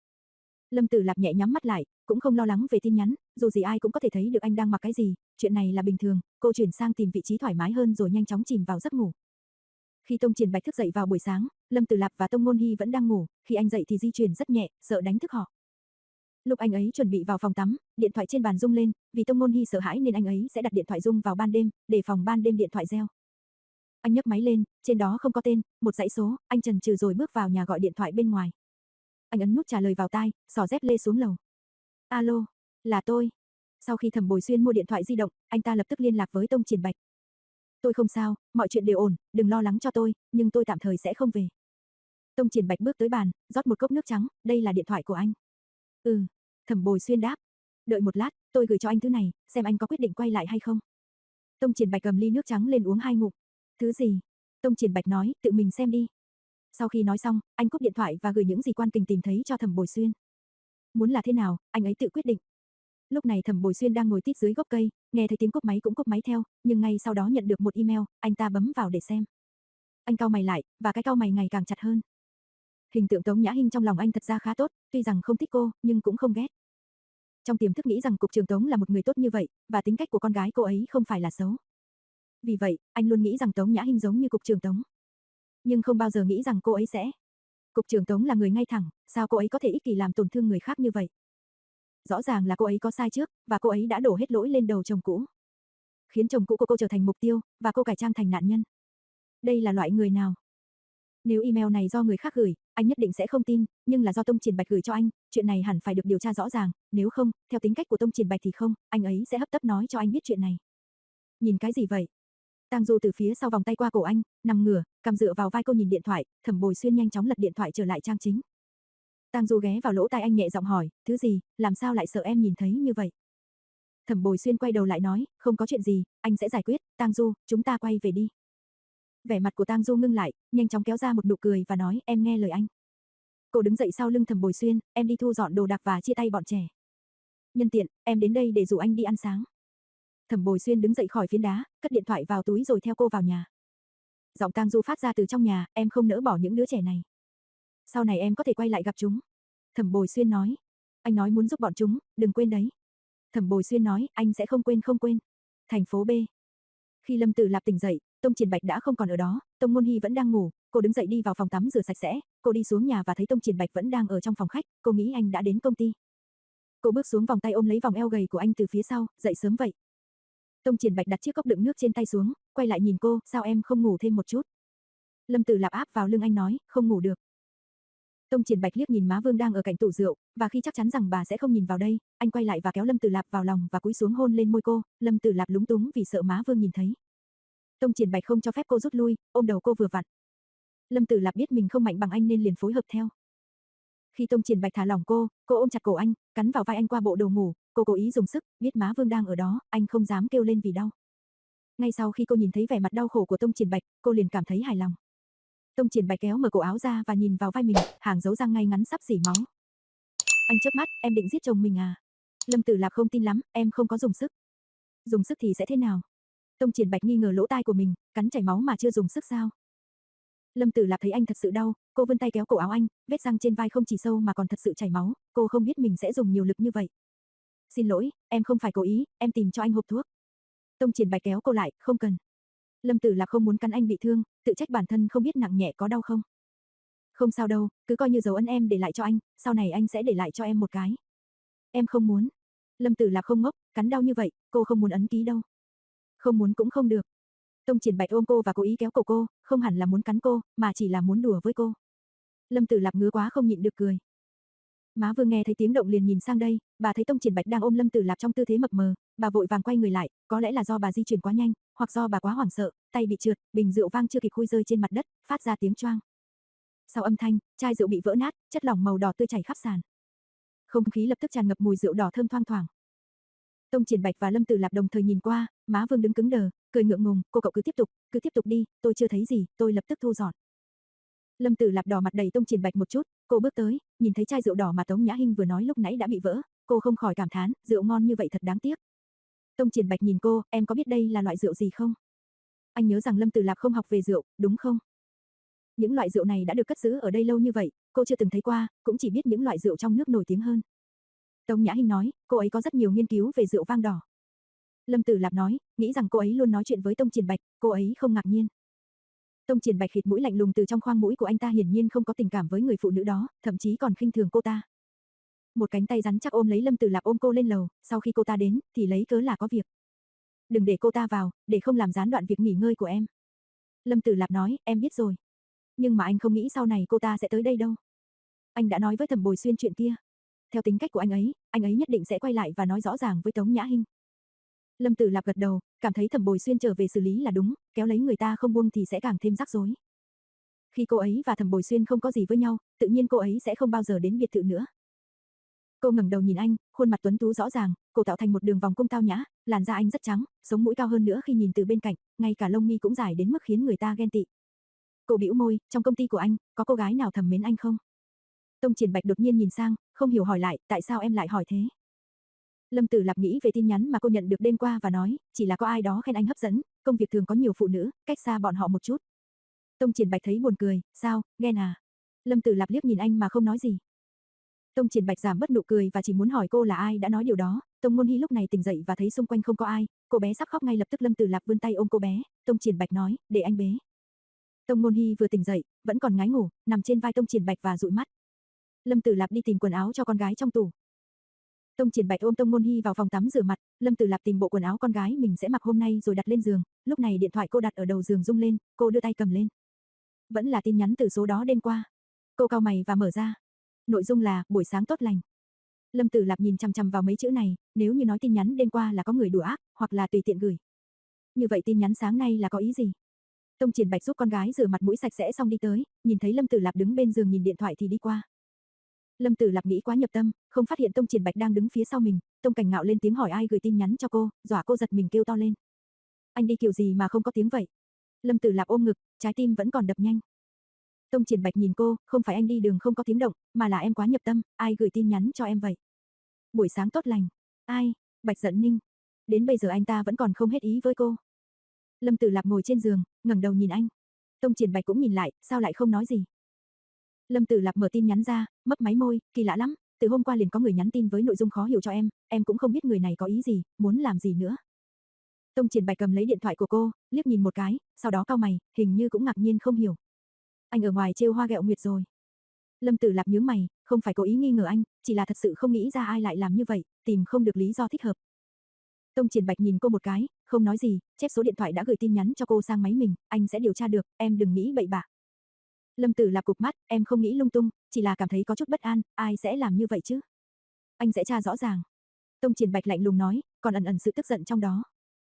Lâm Tử Lạp nhẹ nhắm mắt lại, cũng không lo lắng về tin nhắn, dù gì ai cũng có thể thấy được anh đang mặc cái gì, chuyện này là bình thường, cô chuyển sang tìm vị trí thoải mái hơn rồi nhanh chóng chìm vào giấc ngủ. Khi Tông Triển Bạch thức dậy vào buổi sáng, Lâm Tử Lạp và Tông Ngôn Hi vẫn đang ngủ, khi anh dậy thì di chuyển rất nhẹ, sợ đánh thức họ. Lúc anh ấy chuẩn bị vào phòng tắm, điện thoại trên bàn rung lên, vì Tông Ngôn Hi sợ hãi nên anh ấy sẽ đặt điện thoại rung vào ban đêm, để phòng ban đêm điện thoại reo. Anh nhấc máy lên, trên đó không có tên, một dãy số, anh chần chừ rồi bước vào nhà gọi điện thoại bên ngoài. Anh ấn nút trả lời vào tai, xỏ dép lê xuống lầu. Alo, là tôi. Sau khi Thẩm Bồi Xuyên mua điện thoại di động, anh ta lập tức liên lạc với Tông Triển Bạch. Tôi không sao, mọi chuyện đều ổn, đừng lo lắng cho tôi, nhưng tôi tạm thời sẽ không về. Tông Triển Bạch bước tới bàn, rót một cốc nước trắng, đây là điện thoại của anh. Ừ, Thẩm Bồi Xuyên đáp. Đợi một lát, tôi gửi cho anh thứ này, xem anh có quyết định quay lại hay không. Tông Triển Bạch cầm ly nước trắng lên uống hai ngụm. Thứ gì? Tông Triển Bạch nói, tự mình xem đi. Sau khi nói xong, anh cúp điện thoại và gửi những gì Quan Kình tìm thấy cho Thẩm Bồi Xuyên. Muốn là thế nào, anh ấy tự quyết định. Lúc này Thẩm Bồi Xuyên đang ngồi tít dưới gốc cây, nghe thấy tiếng cúp máy cũng cúp máy theo, nhưng ngay sau đó nhận được một email, anh ta bấm vào để xem. Anh cau mày lại, và cái cau mày ngày càng chặt hơn. Hình tượng Tống Nhã Hinh trong lòng anh thật ra khá tốt, tuy rằng không thích cô, nhưng cũng không ghét. Trong tiềm thức nghĩ rằng cục trưởng Tống là một người tốt như vậy, và tính cách của con gái cô ấy không phải là xấu. Vì vậy, anh luôn nghĩ rằng Tống Nhã Hinh giống như cục trưởng Tống. Nhưng không bao giờ nghĩ rằng cô ấy sẽ. Cục trưởng Tống là người ngay thẳng, sao cô ấy có thể ích kỷ làm tổn thương người khác như vậy? Rõ ràng là cô ấy có sai trước, và cô ấy đã đổ hết lỗi lên đầu chồng cũ. Khiến chồng cũ của cô trở thành mục tiêu, và cô cải trang thành nạn nhân. Đây là loại người nào? Nếu email này do người khác gửi, anh nhất định sẽ không tin, nhưng là do Tông Triển Bạch gửi cho anh, chuyện này hẳn phải được điều tra rõ ràng, nếu không, theo tính cách của Tông Triển Bạch thì không, anh ấy sẽ hấp tấp nói cho anh biết chuyện này. Nhìn cái gì vậy? Tang Du từ phía sau vòng tay qua cổ anh, nằm ngửa, cầm dựa vào vai cô nhìn điện thoại, Thẩm Bồi Xuyên nhanh chóng lật điện thoại trở lại trang chính. Tang Du ghé vào lỗ tai anh nhẹ giọng hỏi, thứ gì, làm sao lại sợ em nhìn thấy như vậy? Thẩm Bồi Xuyên quay đầu lại nói, không có chuyện gì, anh sẽ giải quyết, Tang Du, chúng ta quay về đi. Vẻ mặt của Tang Du ngưng lại, nhanh chóng kéo ra một nụ cười và nói, em nghe lời anh. Cô đứng dậy sau lưng Thẩm Bồi Xuyên, em đi thu dọn đồ đạc và chia tay bọn trẻ. Nhân tiện, em đến đây để rủ anh đi ăn sáng. Thẩm Bồi Xuyên đứng dậy khỏi phiến đá, cất điện thoại vào túi rồi theo cô vào nhà. Giọng Tang Du phát ra từ trong nhà, em không nỡ bỏ những đứa trẻ này. Sau này em có thể quay lại gặp chúng. Thẩm Bồi Xuyên nói. Anh nói muốn giúp bọn chúng, đừng quên đấy. Thẩm Bồi Xuyên nói, anh sẽ không quên không quên. Thành phố B. Khi Lâm Tử Lạp tỉnh dậy, Tông Triển Bạch đã không còn ở đó, Tông Ngôn Hi vẫn đang ngủ, cô đứng dậy đi vào phòng tắm rửa sạch sẽ, cô đi xuống nhà và thấy Tông Triển Bạch vẫn đang ở trong phòng khách, cô nghĩ anh đã đến công ty. Cô bước xuống vòng tay ôm lấy vòng eo gầy của anh từ phía sau, dậy sớm vậy. Tông Triển Bạch đặt chiếc cốc đựng nước trên tay xuống, quay lại nhìn cô, sao em không ngủ thêm một chút? Lâm Tử Lạp áp vào lưng anh nói, không ngủ được. Tông Triển Bạch liếc nhìn má Vương đang ở cạnh tủ rượu, và khi chắc chắn rằng bà sẽ không nhìn vào đây, anh quay lại và kéo Lâm Tử Lạp vào lòng và cúi xuống hôn lên môi cô, Lâm Tử Lạp lúng túng vì sợ má Vương nhìn thấy. Tông Triển Bạch không cho phép cô rút lui, ôm đầu cô vừa vặn. Lâm Tử Lạp biết mình không mạnh bằng anh nên liền phối hợp theo. Khi Tông Triển Bạch thả lỏng cô, cô ôm chặt cổ anh, cắn vào vai anh qua bộ đồ ngủ, cô cố ý dùng sức, biết má Vương đang ở đó, anh không dám kêu lên vì đau. Ngay sau khi cô nhìn thấy vẻ mặt đau khổ của Tông Triển Bạch, cô liền cảm thấy hài lòng. Tông Triển Bạch kéo mở cổ áo ra và nhìn vào vai mình, hàng dấu răng ngay ngắn sắp rỉ máu. Anh chớp mắt, em định giết chồng mình à? Lâm Tử Lạp không tin lắm, em không có dùng sức. Dùng sức thì sẽ thế nào? Tông Triển Bạch nghi ngờ lỗ tai của mình, cắn chảy máu mà chưa dùng sức sao? Lâm Tử Lạp thấy anh thật sự đau, cô vươn tay kéo cổ áo anh, vết răng trên vai không chỉ sâu mà còn thật sự chảy máu, cô không biết mình sẽ dùng nhiều lực như vậy. Xin lỗi, em không phải cố ý, em tìm cho anh hộp thuốc. Tông Triển Bạch kéo cô lại, không cần. Lâm Tử Lạp không muốn cắn anh bị thương, tự trách bản thân không biết nặng nhẹ có đau không. Không sao đâu, cứ coi như dấu ấn em để lại cho anh, sau này anh sẽ để lại cho em một cái. Em không muốn. Lâm Tử Lạp không ngốc, cắn đau như vậy, cô không muốn ấn ký đâu. Không muốn cũng không được. Tông Triển Bạch ôm cô và cố ý kéo cổ cô, không hẳn là muốn cắn cô, mà chỉ là muốn đùa với cô. Lâm Tử Lạp ngứa quá không nhịn được cười. Má Vương nghe thấy tiếng động liền nhìn sang đây, bà thấy Tông Triển Bạch đang ôm Lâm Tử Lạp trong tư thế mập mờ, bà vội vàng quay người lại, có lẽ là do bà di chuyển quá nhanh, hoặc do bà quá hoảng sợ, tay bị trượt, bình rượu vang chưa kịp khui rơi trên mặt đất, phát ra tiếng choang. Sau âm thanh, chai rượu bị vỡ nát, chất lỏng màu đỏ tươi chảy khắp sàn. Không khí lập tức tràn ngập mùi rượu đỏ thơm thoang thoảng. Tông Triển Bạch và Lâm Tử Lạp đồng thời nhìn qua, má Vương đứng cứng đờ, cười ngượng ngùng, cô cậu cứ tiếp tục, cứ tiếp tục đi, tôi chưa thấy gì, tôi lập tức thu dọn. Lâm Tử Lạp đỏ mặt đẩy Tông Triển Bạch một chút, cô bước tới, nhìn thấy chai rượu đỏ mà Tống Nhã Hinh vừa nói lúc nãy đã bị vỡ, cô không khỏi cảm thán, rượu ngon như vậy thật đáng tiếc. Tông Triển Bạch nhìn cô, em có biết đây là loại rượu gì không? Anh nhớ rằng Lâm Tử Lạp không học về rượu, đúng không? Những loại rượu này đã được cất giữ ở đây lâu như vậy, cô chưa từng thấy qua, cũng chỉ biết những loại rượu trong nước nổi tiếng hơn. Tống Nhã Hinh nói, cô ấy có rất nhiều nghiên cứu về rượu vang đỏ. Lâm Tử Lạp nói, nghĩ rằng cô ấy luôn nói chuyện với Tông Triển Bạch, cô ấy không ngạc nhiên. Tông Triển Bạch khịt mũi lạnh lùng từ trong khoang mũi của anh ta, hiển nhiên không có tình cảm với người phụ nữ đó, thậm chí còn khinh thường cô ta. Một cánh tay rắn chắc ôm lấy Lâm Tử Lạp ôm cô lên lầu, sau khi cô ta đến, thì lấy cớ là có việc. Đừng để cô ta vào, để không làm gián đoạn việc nghỉ ngơi của em. Lâm Tử Lạp nói, em biết rồi. Nhưng mà anh không nghĩ sau này cô ta sẽ tới đây đâu. Anh đã nói với Thẩm Bồi Xuyên chuyện kia. Theo tính cách của anh ấy, anh ấy nhất định sẽ quay lại và nói rõ ràng với Tống Nhã Hinh. Lâm Tử Lạp gật đầu, cảm thấy Thẩm Bồi Xuyên trở về xử lý là đúng, kéo lấy người ta không buông thì sẽ càng thêm rắc rối. Khi cô ấy và Thẩm Bồi Xuyên không có gì với nhau, tự nhiên cô ấy sẽ không bao giờ đến biệt thự nữa. Cô ngẩng đầu nhìn anh, khuôn mặt tuấn tú rõ ràng, cổ tạo thành một đường vòng cung tao nhã, làn da anh rất trắng, sống mũi cao hơn nữa khi nhìn từ bên cạnh, ngay cả lông mi cũng dài đến mức khiến người ta ghen tị. Cô bĩu môi, trong công ty của anh, có cô gái nào thầm mến anh không? Tông Triển Bạch đột nhiên nhìn sang, không hiểu hỏi lại, tại sao em lại hỏi thế? Lâm Tử Lạp nghĩ về tin nhắn mà cô nhận được đêm qua và nói, chỉ là có ai đó khen anh hấp dẫn, công việc thường có nhiều phụ nữ, cách xa bọn họ một chút. Tông Triển Bạch thấy buồn cười, sao, ghen à? Lâm Tử Lạp liếc nhìn anh mà không nói gì. Tông Triển Bạch giảm bớt nụ cười và chỉ muốn hỏi cô là ai đã nói điều đó. Tông Ngôn Hi lúc này tỉnh dậy và thấy xung quanh không có ai, cô bé sắp khóc ngay lập tức. Lâm Tử Lạp vươn tay ôm cô bé, Tông Triển Bạch nói, để anh bế. Tông Ngôn Hi vừa tỉnh dậy, vẫn còn ngái ngủ, nằm trên vai Tông Triển Bạch và dụi mắt. Lâm Tử Lạp đi tìm quần áo cho con gái trong tủ. Tông Triển Bạch ôm Tông Ngôn Hi vào phòng tắm rửa mặt, Lâm Tử Lạp tìm bộ quần áo con gái mình sẽ mặc hôm nay rồi đặt lên giường. Lúc này điện thoại cô đặt ở đầu giường rung lên, cô đưa tay cầm lên. Vẫn là tin nhắn từ số đó đêm qua. Cô cau mày và mở ra. Nội dung là, buổi sáng tốt lành. Lâm Tử Lạp nhìn chằm chằm vào mấy chữ này, nếu như nói tin nhắn đêm qua là có người đùa ác, hoặc là tùy tiện gửi. Như vậy tin nhắn sáng nay là có ý gì? Tông Triển Bạch giúp con gái rửa mặt mũi sạch sẽ xong đi tới, nhìn thấy Lâm Tử Lạp đứng bên giường nhìn điện thoại thì đi qua. Lâm Tử Lạp nghĩ quá nhập tâm, không phát hiện Tông Triển Bạch đang đứng phía sau mình, Tông Cảnh Ngạo lên tiếng hỏi ai gửi tin nhắn cho cô, dọa cô giật mình kêu to lên. Anh đi kiểu gì mà không có tiếng vậy? Lâm Tử Lạp ôm ngực, trái tim vẫn còn đập nhanh. Tông Triển Bạch nhìn cô, không phải anh đi đường không có tiếng động, mà là em quá nhập tâm, ai gửi tin nhắn cho em vậy? Buổi sáng tốt lành. Ai? Bạch Dận Ninh. Đến bây giờ anh ta vẫn còn không hết ý với cô. Lâm Tử Lạp ngồi trên giường, ngẩng đầu nhìn anh. Tông Triển Bạch cũng nhìn lại, sao lại không nói gì? Lâm Tử Lạp mở tin nhắn ra, mấp máy môi, kỳ lạ lắm, từ hôm qua liền có người nhắn tin với nội dung khó hiểu cho em, em cũng không biết người này có ý gì, muốn làm gì nữa. Tông Triển Bạch cầm lấy điện thoại của cô, liếc nhìn một cái, sau đó cau mày, hình như cũng ngạc nhiên không hiểu. Anh ở ngoài trêu hoa ghẹo nguyệt rồi. Lâm Tử Lạp nhướng mày, không phải cố ý nghi ngờ anh, chỉ là thật sự không nghĩ ra ai lại làm như vậy, tìm không được lý do thích hợp. Tông Triển Bạch nhìn cô một cái, không nói gì, chép số điện thoại đã gửi tin nhắn cho cô sang máy mình, anh sẽ điều tra được, em đừng nghĩ bậy bạ. Lâm Tử Lạp cụp mắt, em không nghĩ lung tung, chỉ là cảm thấy có chút bất an, ai sẽ làm như vậy chứ? Anh sẽ tra rõ ràng. Tông Triển Bạch lạnh lùng nói, còn ẩn ẩn sự tức giận trong đó.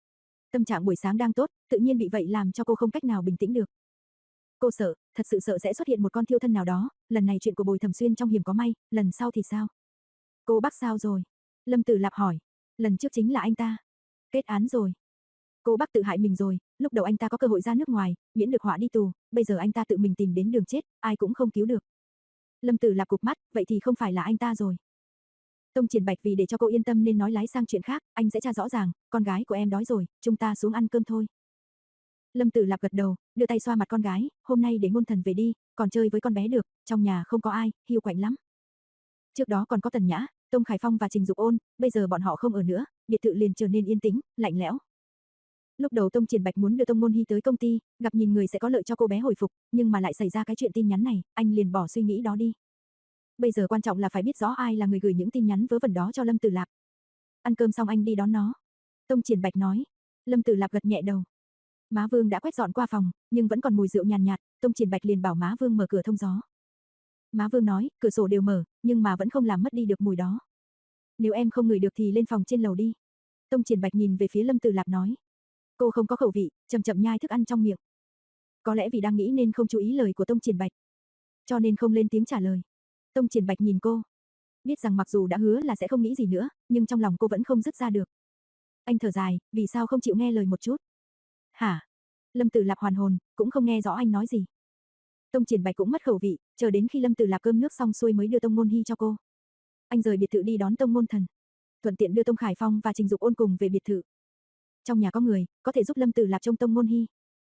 Tâm trạng buổi sáng đang tốt, tự nhiên bị vậy làm cho cô không cách nào bình tĩnh được. Cô sợ, thật sự sợ sẽ xuất hiện một con thiêu thân nào đó, lần này chuyện của Bồi Thẩm Xuyên trong hiểm có may, lần sau thì sao? Cô bác sao rồi? Lâm Tử Lạp hỏi. Lần trước chính là anh ta. Kết án rồi. Cô Bắc tự hại mình rồi, lúc đầu anh ta có cơ hội ra nước ngoài, miễn được họa đi tù, bây giờ anh ta tự mình tìm đến đường chết, ai cũng không cứu được. Lâm Tử Lạp cụp mắt, vậy thì không phải là anh ta rồi. Tông Triển Bạch vì để cho cô yên tâm nên nói lái sang chuyện khác, anh sẽ tra rõ ràng, con gái của em đói rồi, chúng ta xuống ăn cơm thôi. Lâm Tử Lạp gật đầu, đưa tay xoa mặt con gái, hôm nay để Ngôn Thần về đi, còn chơi với con bé được, trong nhà không có ai, hiu quạnh lắm. Trước đó còn có Tần Nhã, Tông Khải Phong và Trình Dục Ôn, bây giờ bọn họ không ở nữa, biệt thự liền trở nên yên tĩnh, lạnh lẽo. Lúc đầu Tông Triển Bạch muốn đưa Tông Môn Hy tới công ty, gặp nhìn người sẽ có lợi cho cô bé hồi phục, nhưng mà lại xảy ra cái chuyện tin nhắn này, anh liền bỏ suy nghĩ đó đi. Bây giờ quan trọng là phải biết rõ ai là người gửi những tin nhắn vớ vẩn đó cho Lâm Tử Lạp. Ăn cơm xong anh đi đón nó. Tông Triển Bạch nói. Lâm Tử Lạp gật nhẹ đầu. Má Vương đã quét dọn qua phòng, nhưng vẫn còn mùi rượu nhàn nhạt, Tông Triển Bạch liền bảo má Vương mở cửa thông gió. Má Vương nói, cửa sổ đều mở, nhưng mà vẫn không làm mất đi được mùi đó. Nếu em không ngửi được thì lên phòng trên lầu đi. Tông Triển Bạch nhìn về phía Lâm Tử Lạp nói. Cô không có khẩu vị, chậm chậm nhai thức ăn trong miệng. Có lẽ vì đang nghĩ nên không chú ý lời của Tông Triển Bạch, cho nên không lên tiếng trả lời. Tông Triển Bạch nhìn cô, biết rằng mặc dù đã hứa là sẽ không nghĩ gì nữa, nhưng trong lòng cô vẫn không dứt ra được. Anh thở dài, vì sao không chịu nghe lời một chút? Hả? Lâm Tử Lạp hoàn hồn, cũng không nghe rõ anh nói gì. Tông Triển Bạch cũng mất khẩu vị, chờ đến khi Lâm Tử Lạp cơm nước xong xuôi mới đưa Tông Môn Hy cho cô. Anh rời biệt thự đi đón Tông Môn Thần, thuận tiện đưa Tông Khải Phong và Trình Dục Ôn cùng về biệt thự. Trong nhà có người, có thể giúp Lâm Tử Lạp trông Tông Môn Hy.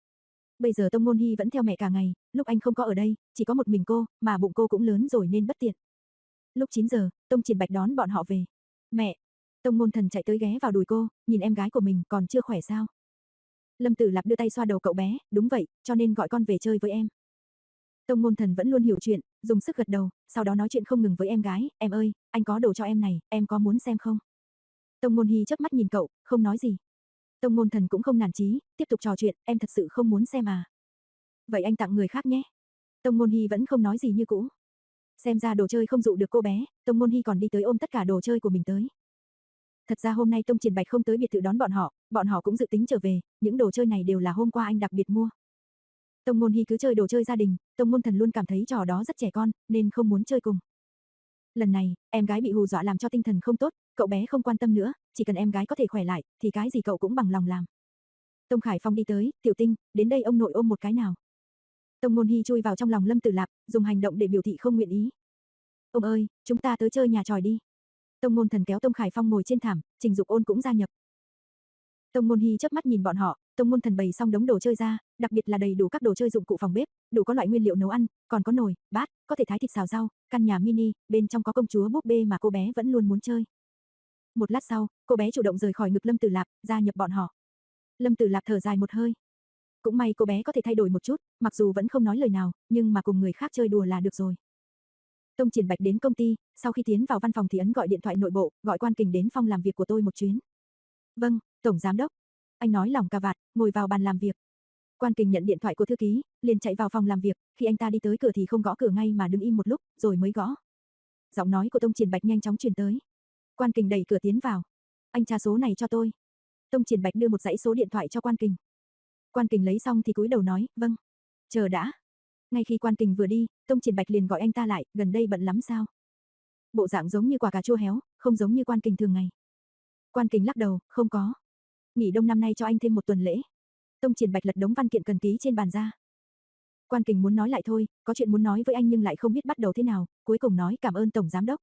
Bây giờ Tông Môn Hy vẫn theo mẹ cả ngày, lúc anh không có ở đây, chỉ có một mình cô, mà bụng cô cũng lớn rồi nên bất tiện. Lúc chín giờ, Tông Triển Bạch đón bọn họ về. Mẹ! Tông Môn Thần chạy tới ghé vào đùi cô, nhìn em gái của mình còn chưa khỏe sao? Lâm Tử Lạp đưa tay xoa đầu cậu bé, đúng vậy, cho nên gọi con về chơi với em. Tông Môn Thần vẫn luôn hiểu chuyện, dùng sức gật đầu, sau đó nói chuyện không ngừng với em gái, em ơi, anh có đồ cho em này, em có muốn xem không? Tông Môn Hy chớp mắt nhìn cậu, không nói gì. Tông Môn Thần cũng không nản chí, tiếp tục trò chuyện, em thật sự không muốn xem à? Vậy anh tặng người khác nhé. Tông Môn Hy vẫn không nói gì như cũ. Xem ra đồ chơi không dụ được cô bé, Tông Môn Hy còn đi tới ôm tất cả đồ chơi của mình tới. Thật ra hôm nay Tông Triển Bạch không tới biệt thự đón bọn họ, bọn họ cũng dự tính trở về, những đồ chơi này đều là hôm qua anh đặc biệt mua. Tông Môn Hy cứ chơi đồ chơi gia đình, Tông Môn Thần luôn cảm thấy trò đó rất trẻ con, nên không muốn chơi cùng. Lần này, em gái bị hù dọa làm cho tinh thần không tốt, cậu bé không quan tâm nữa, chỉ cần em gái có thể khỏe lại, thì cái gì cậu cũng bằng lòng làm. Tông Khải Phong đi tới, Tiểu Tinh, đến đây ông nội ôm một cái nào. Tông Môn Hy chui vào trong lòng Lâm Tử Lạp, dùng hành động để biểu thị không nguyện ý. Ông ơi, chúng ta tới chơi nhà tròi đi. Tông Môn Thần kéo Tông Khải Phong ngồi trên thảm, Trình Dục Ôn cũng gia nhập. Tông Môn Hy chớp mắt nhìn bọn họ, Tông Môn Thần bày xong đống đồ chơi ra, đặc biệt là đầy đủ các đồ chơi dụng cụ phòng bếp, đủ có loại nguyên liệu nấu ăn, còn có nồi, bát, có thể thái thịt xào rau, căn nhà mini, bên trong có công chúa búp bê mà cô bé vẫn luôn muốn chơi. Một lát sau, cô bé chủ động rời khỏi ngực Lâm Tử Lạp, gia nhập bọn họ. Lâm Tử Lạp thở dài một hơi. Cũng may cô bé có thể thay đổi một chút, mặc dù vẫn không nói lời nào, nhưng mà cùng người khác chơi đùa là được rồi. Tông Triển Bạch đến công ty, sau khi tiến vào văn phòng thì ấn gọi điện thoại nội bộ, gọi Quan Kình đến phòng làm việc của tôi một chuyến. Vâng, Tổng Giám Đốc. Anh nói lỏng cà vạt, ngồi vào bàn làm việc. Quan Kình nhận điện thoại của thư ký, liền chạy vào phòng làm việc, khi anh ta đi tới cửa thì không gõ cửa ngay mà đứng im một lúc, rồi mới gõ. Giọng nói của Tông Triển Bạch nhanh chóng truyền tới. Quan Kình đẩy cửa tiến vào. Anh tra số này cho tôi. Tông Triển Bạch đưa một dãy số điện thoại cho Quan Kình. Quan Kình lấy xong thì cúi đầu nói, vâng. Chờ đã. Ngay khi Quan Kình vừa đi, Tông Triển Bạch liền gọi anh ta lại, gần đây bận lắm sao? Bộ dạng giống như quả cà chua héo, không giống như Quan Kình thường ngày. Quan Kình lắc đầu, không có. Nghỉ đông năm nay cho anh thêm một tuần lễ. Tông Triển Bạch lật đống văn kiện cần ký trên bàn ra. Quan Kình muốn nói lại thôi, có chuyện muốn nói với anh nhưng lại không biết bắt đầu thế nào, cuối cùng nói cảm ơn Tổng Giám Đốc.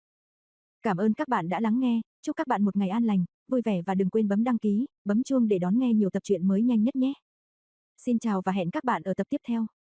Cảm ơn các bạn đã lắng nghe, chúc các bạn một ngày an lành, vui vẻ và đừng quên bấm đăng ký, bấm chuông để đón nghe nhiều tập truyện mới nhanh nhất nhé. Xin chào và hẹn các bạn ở tập tiếp theo.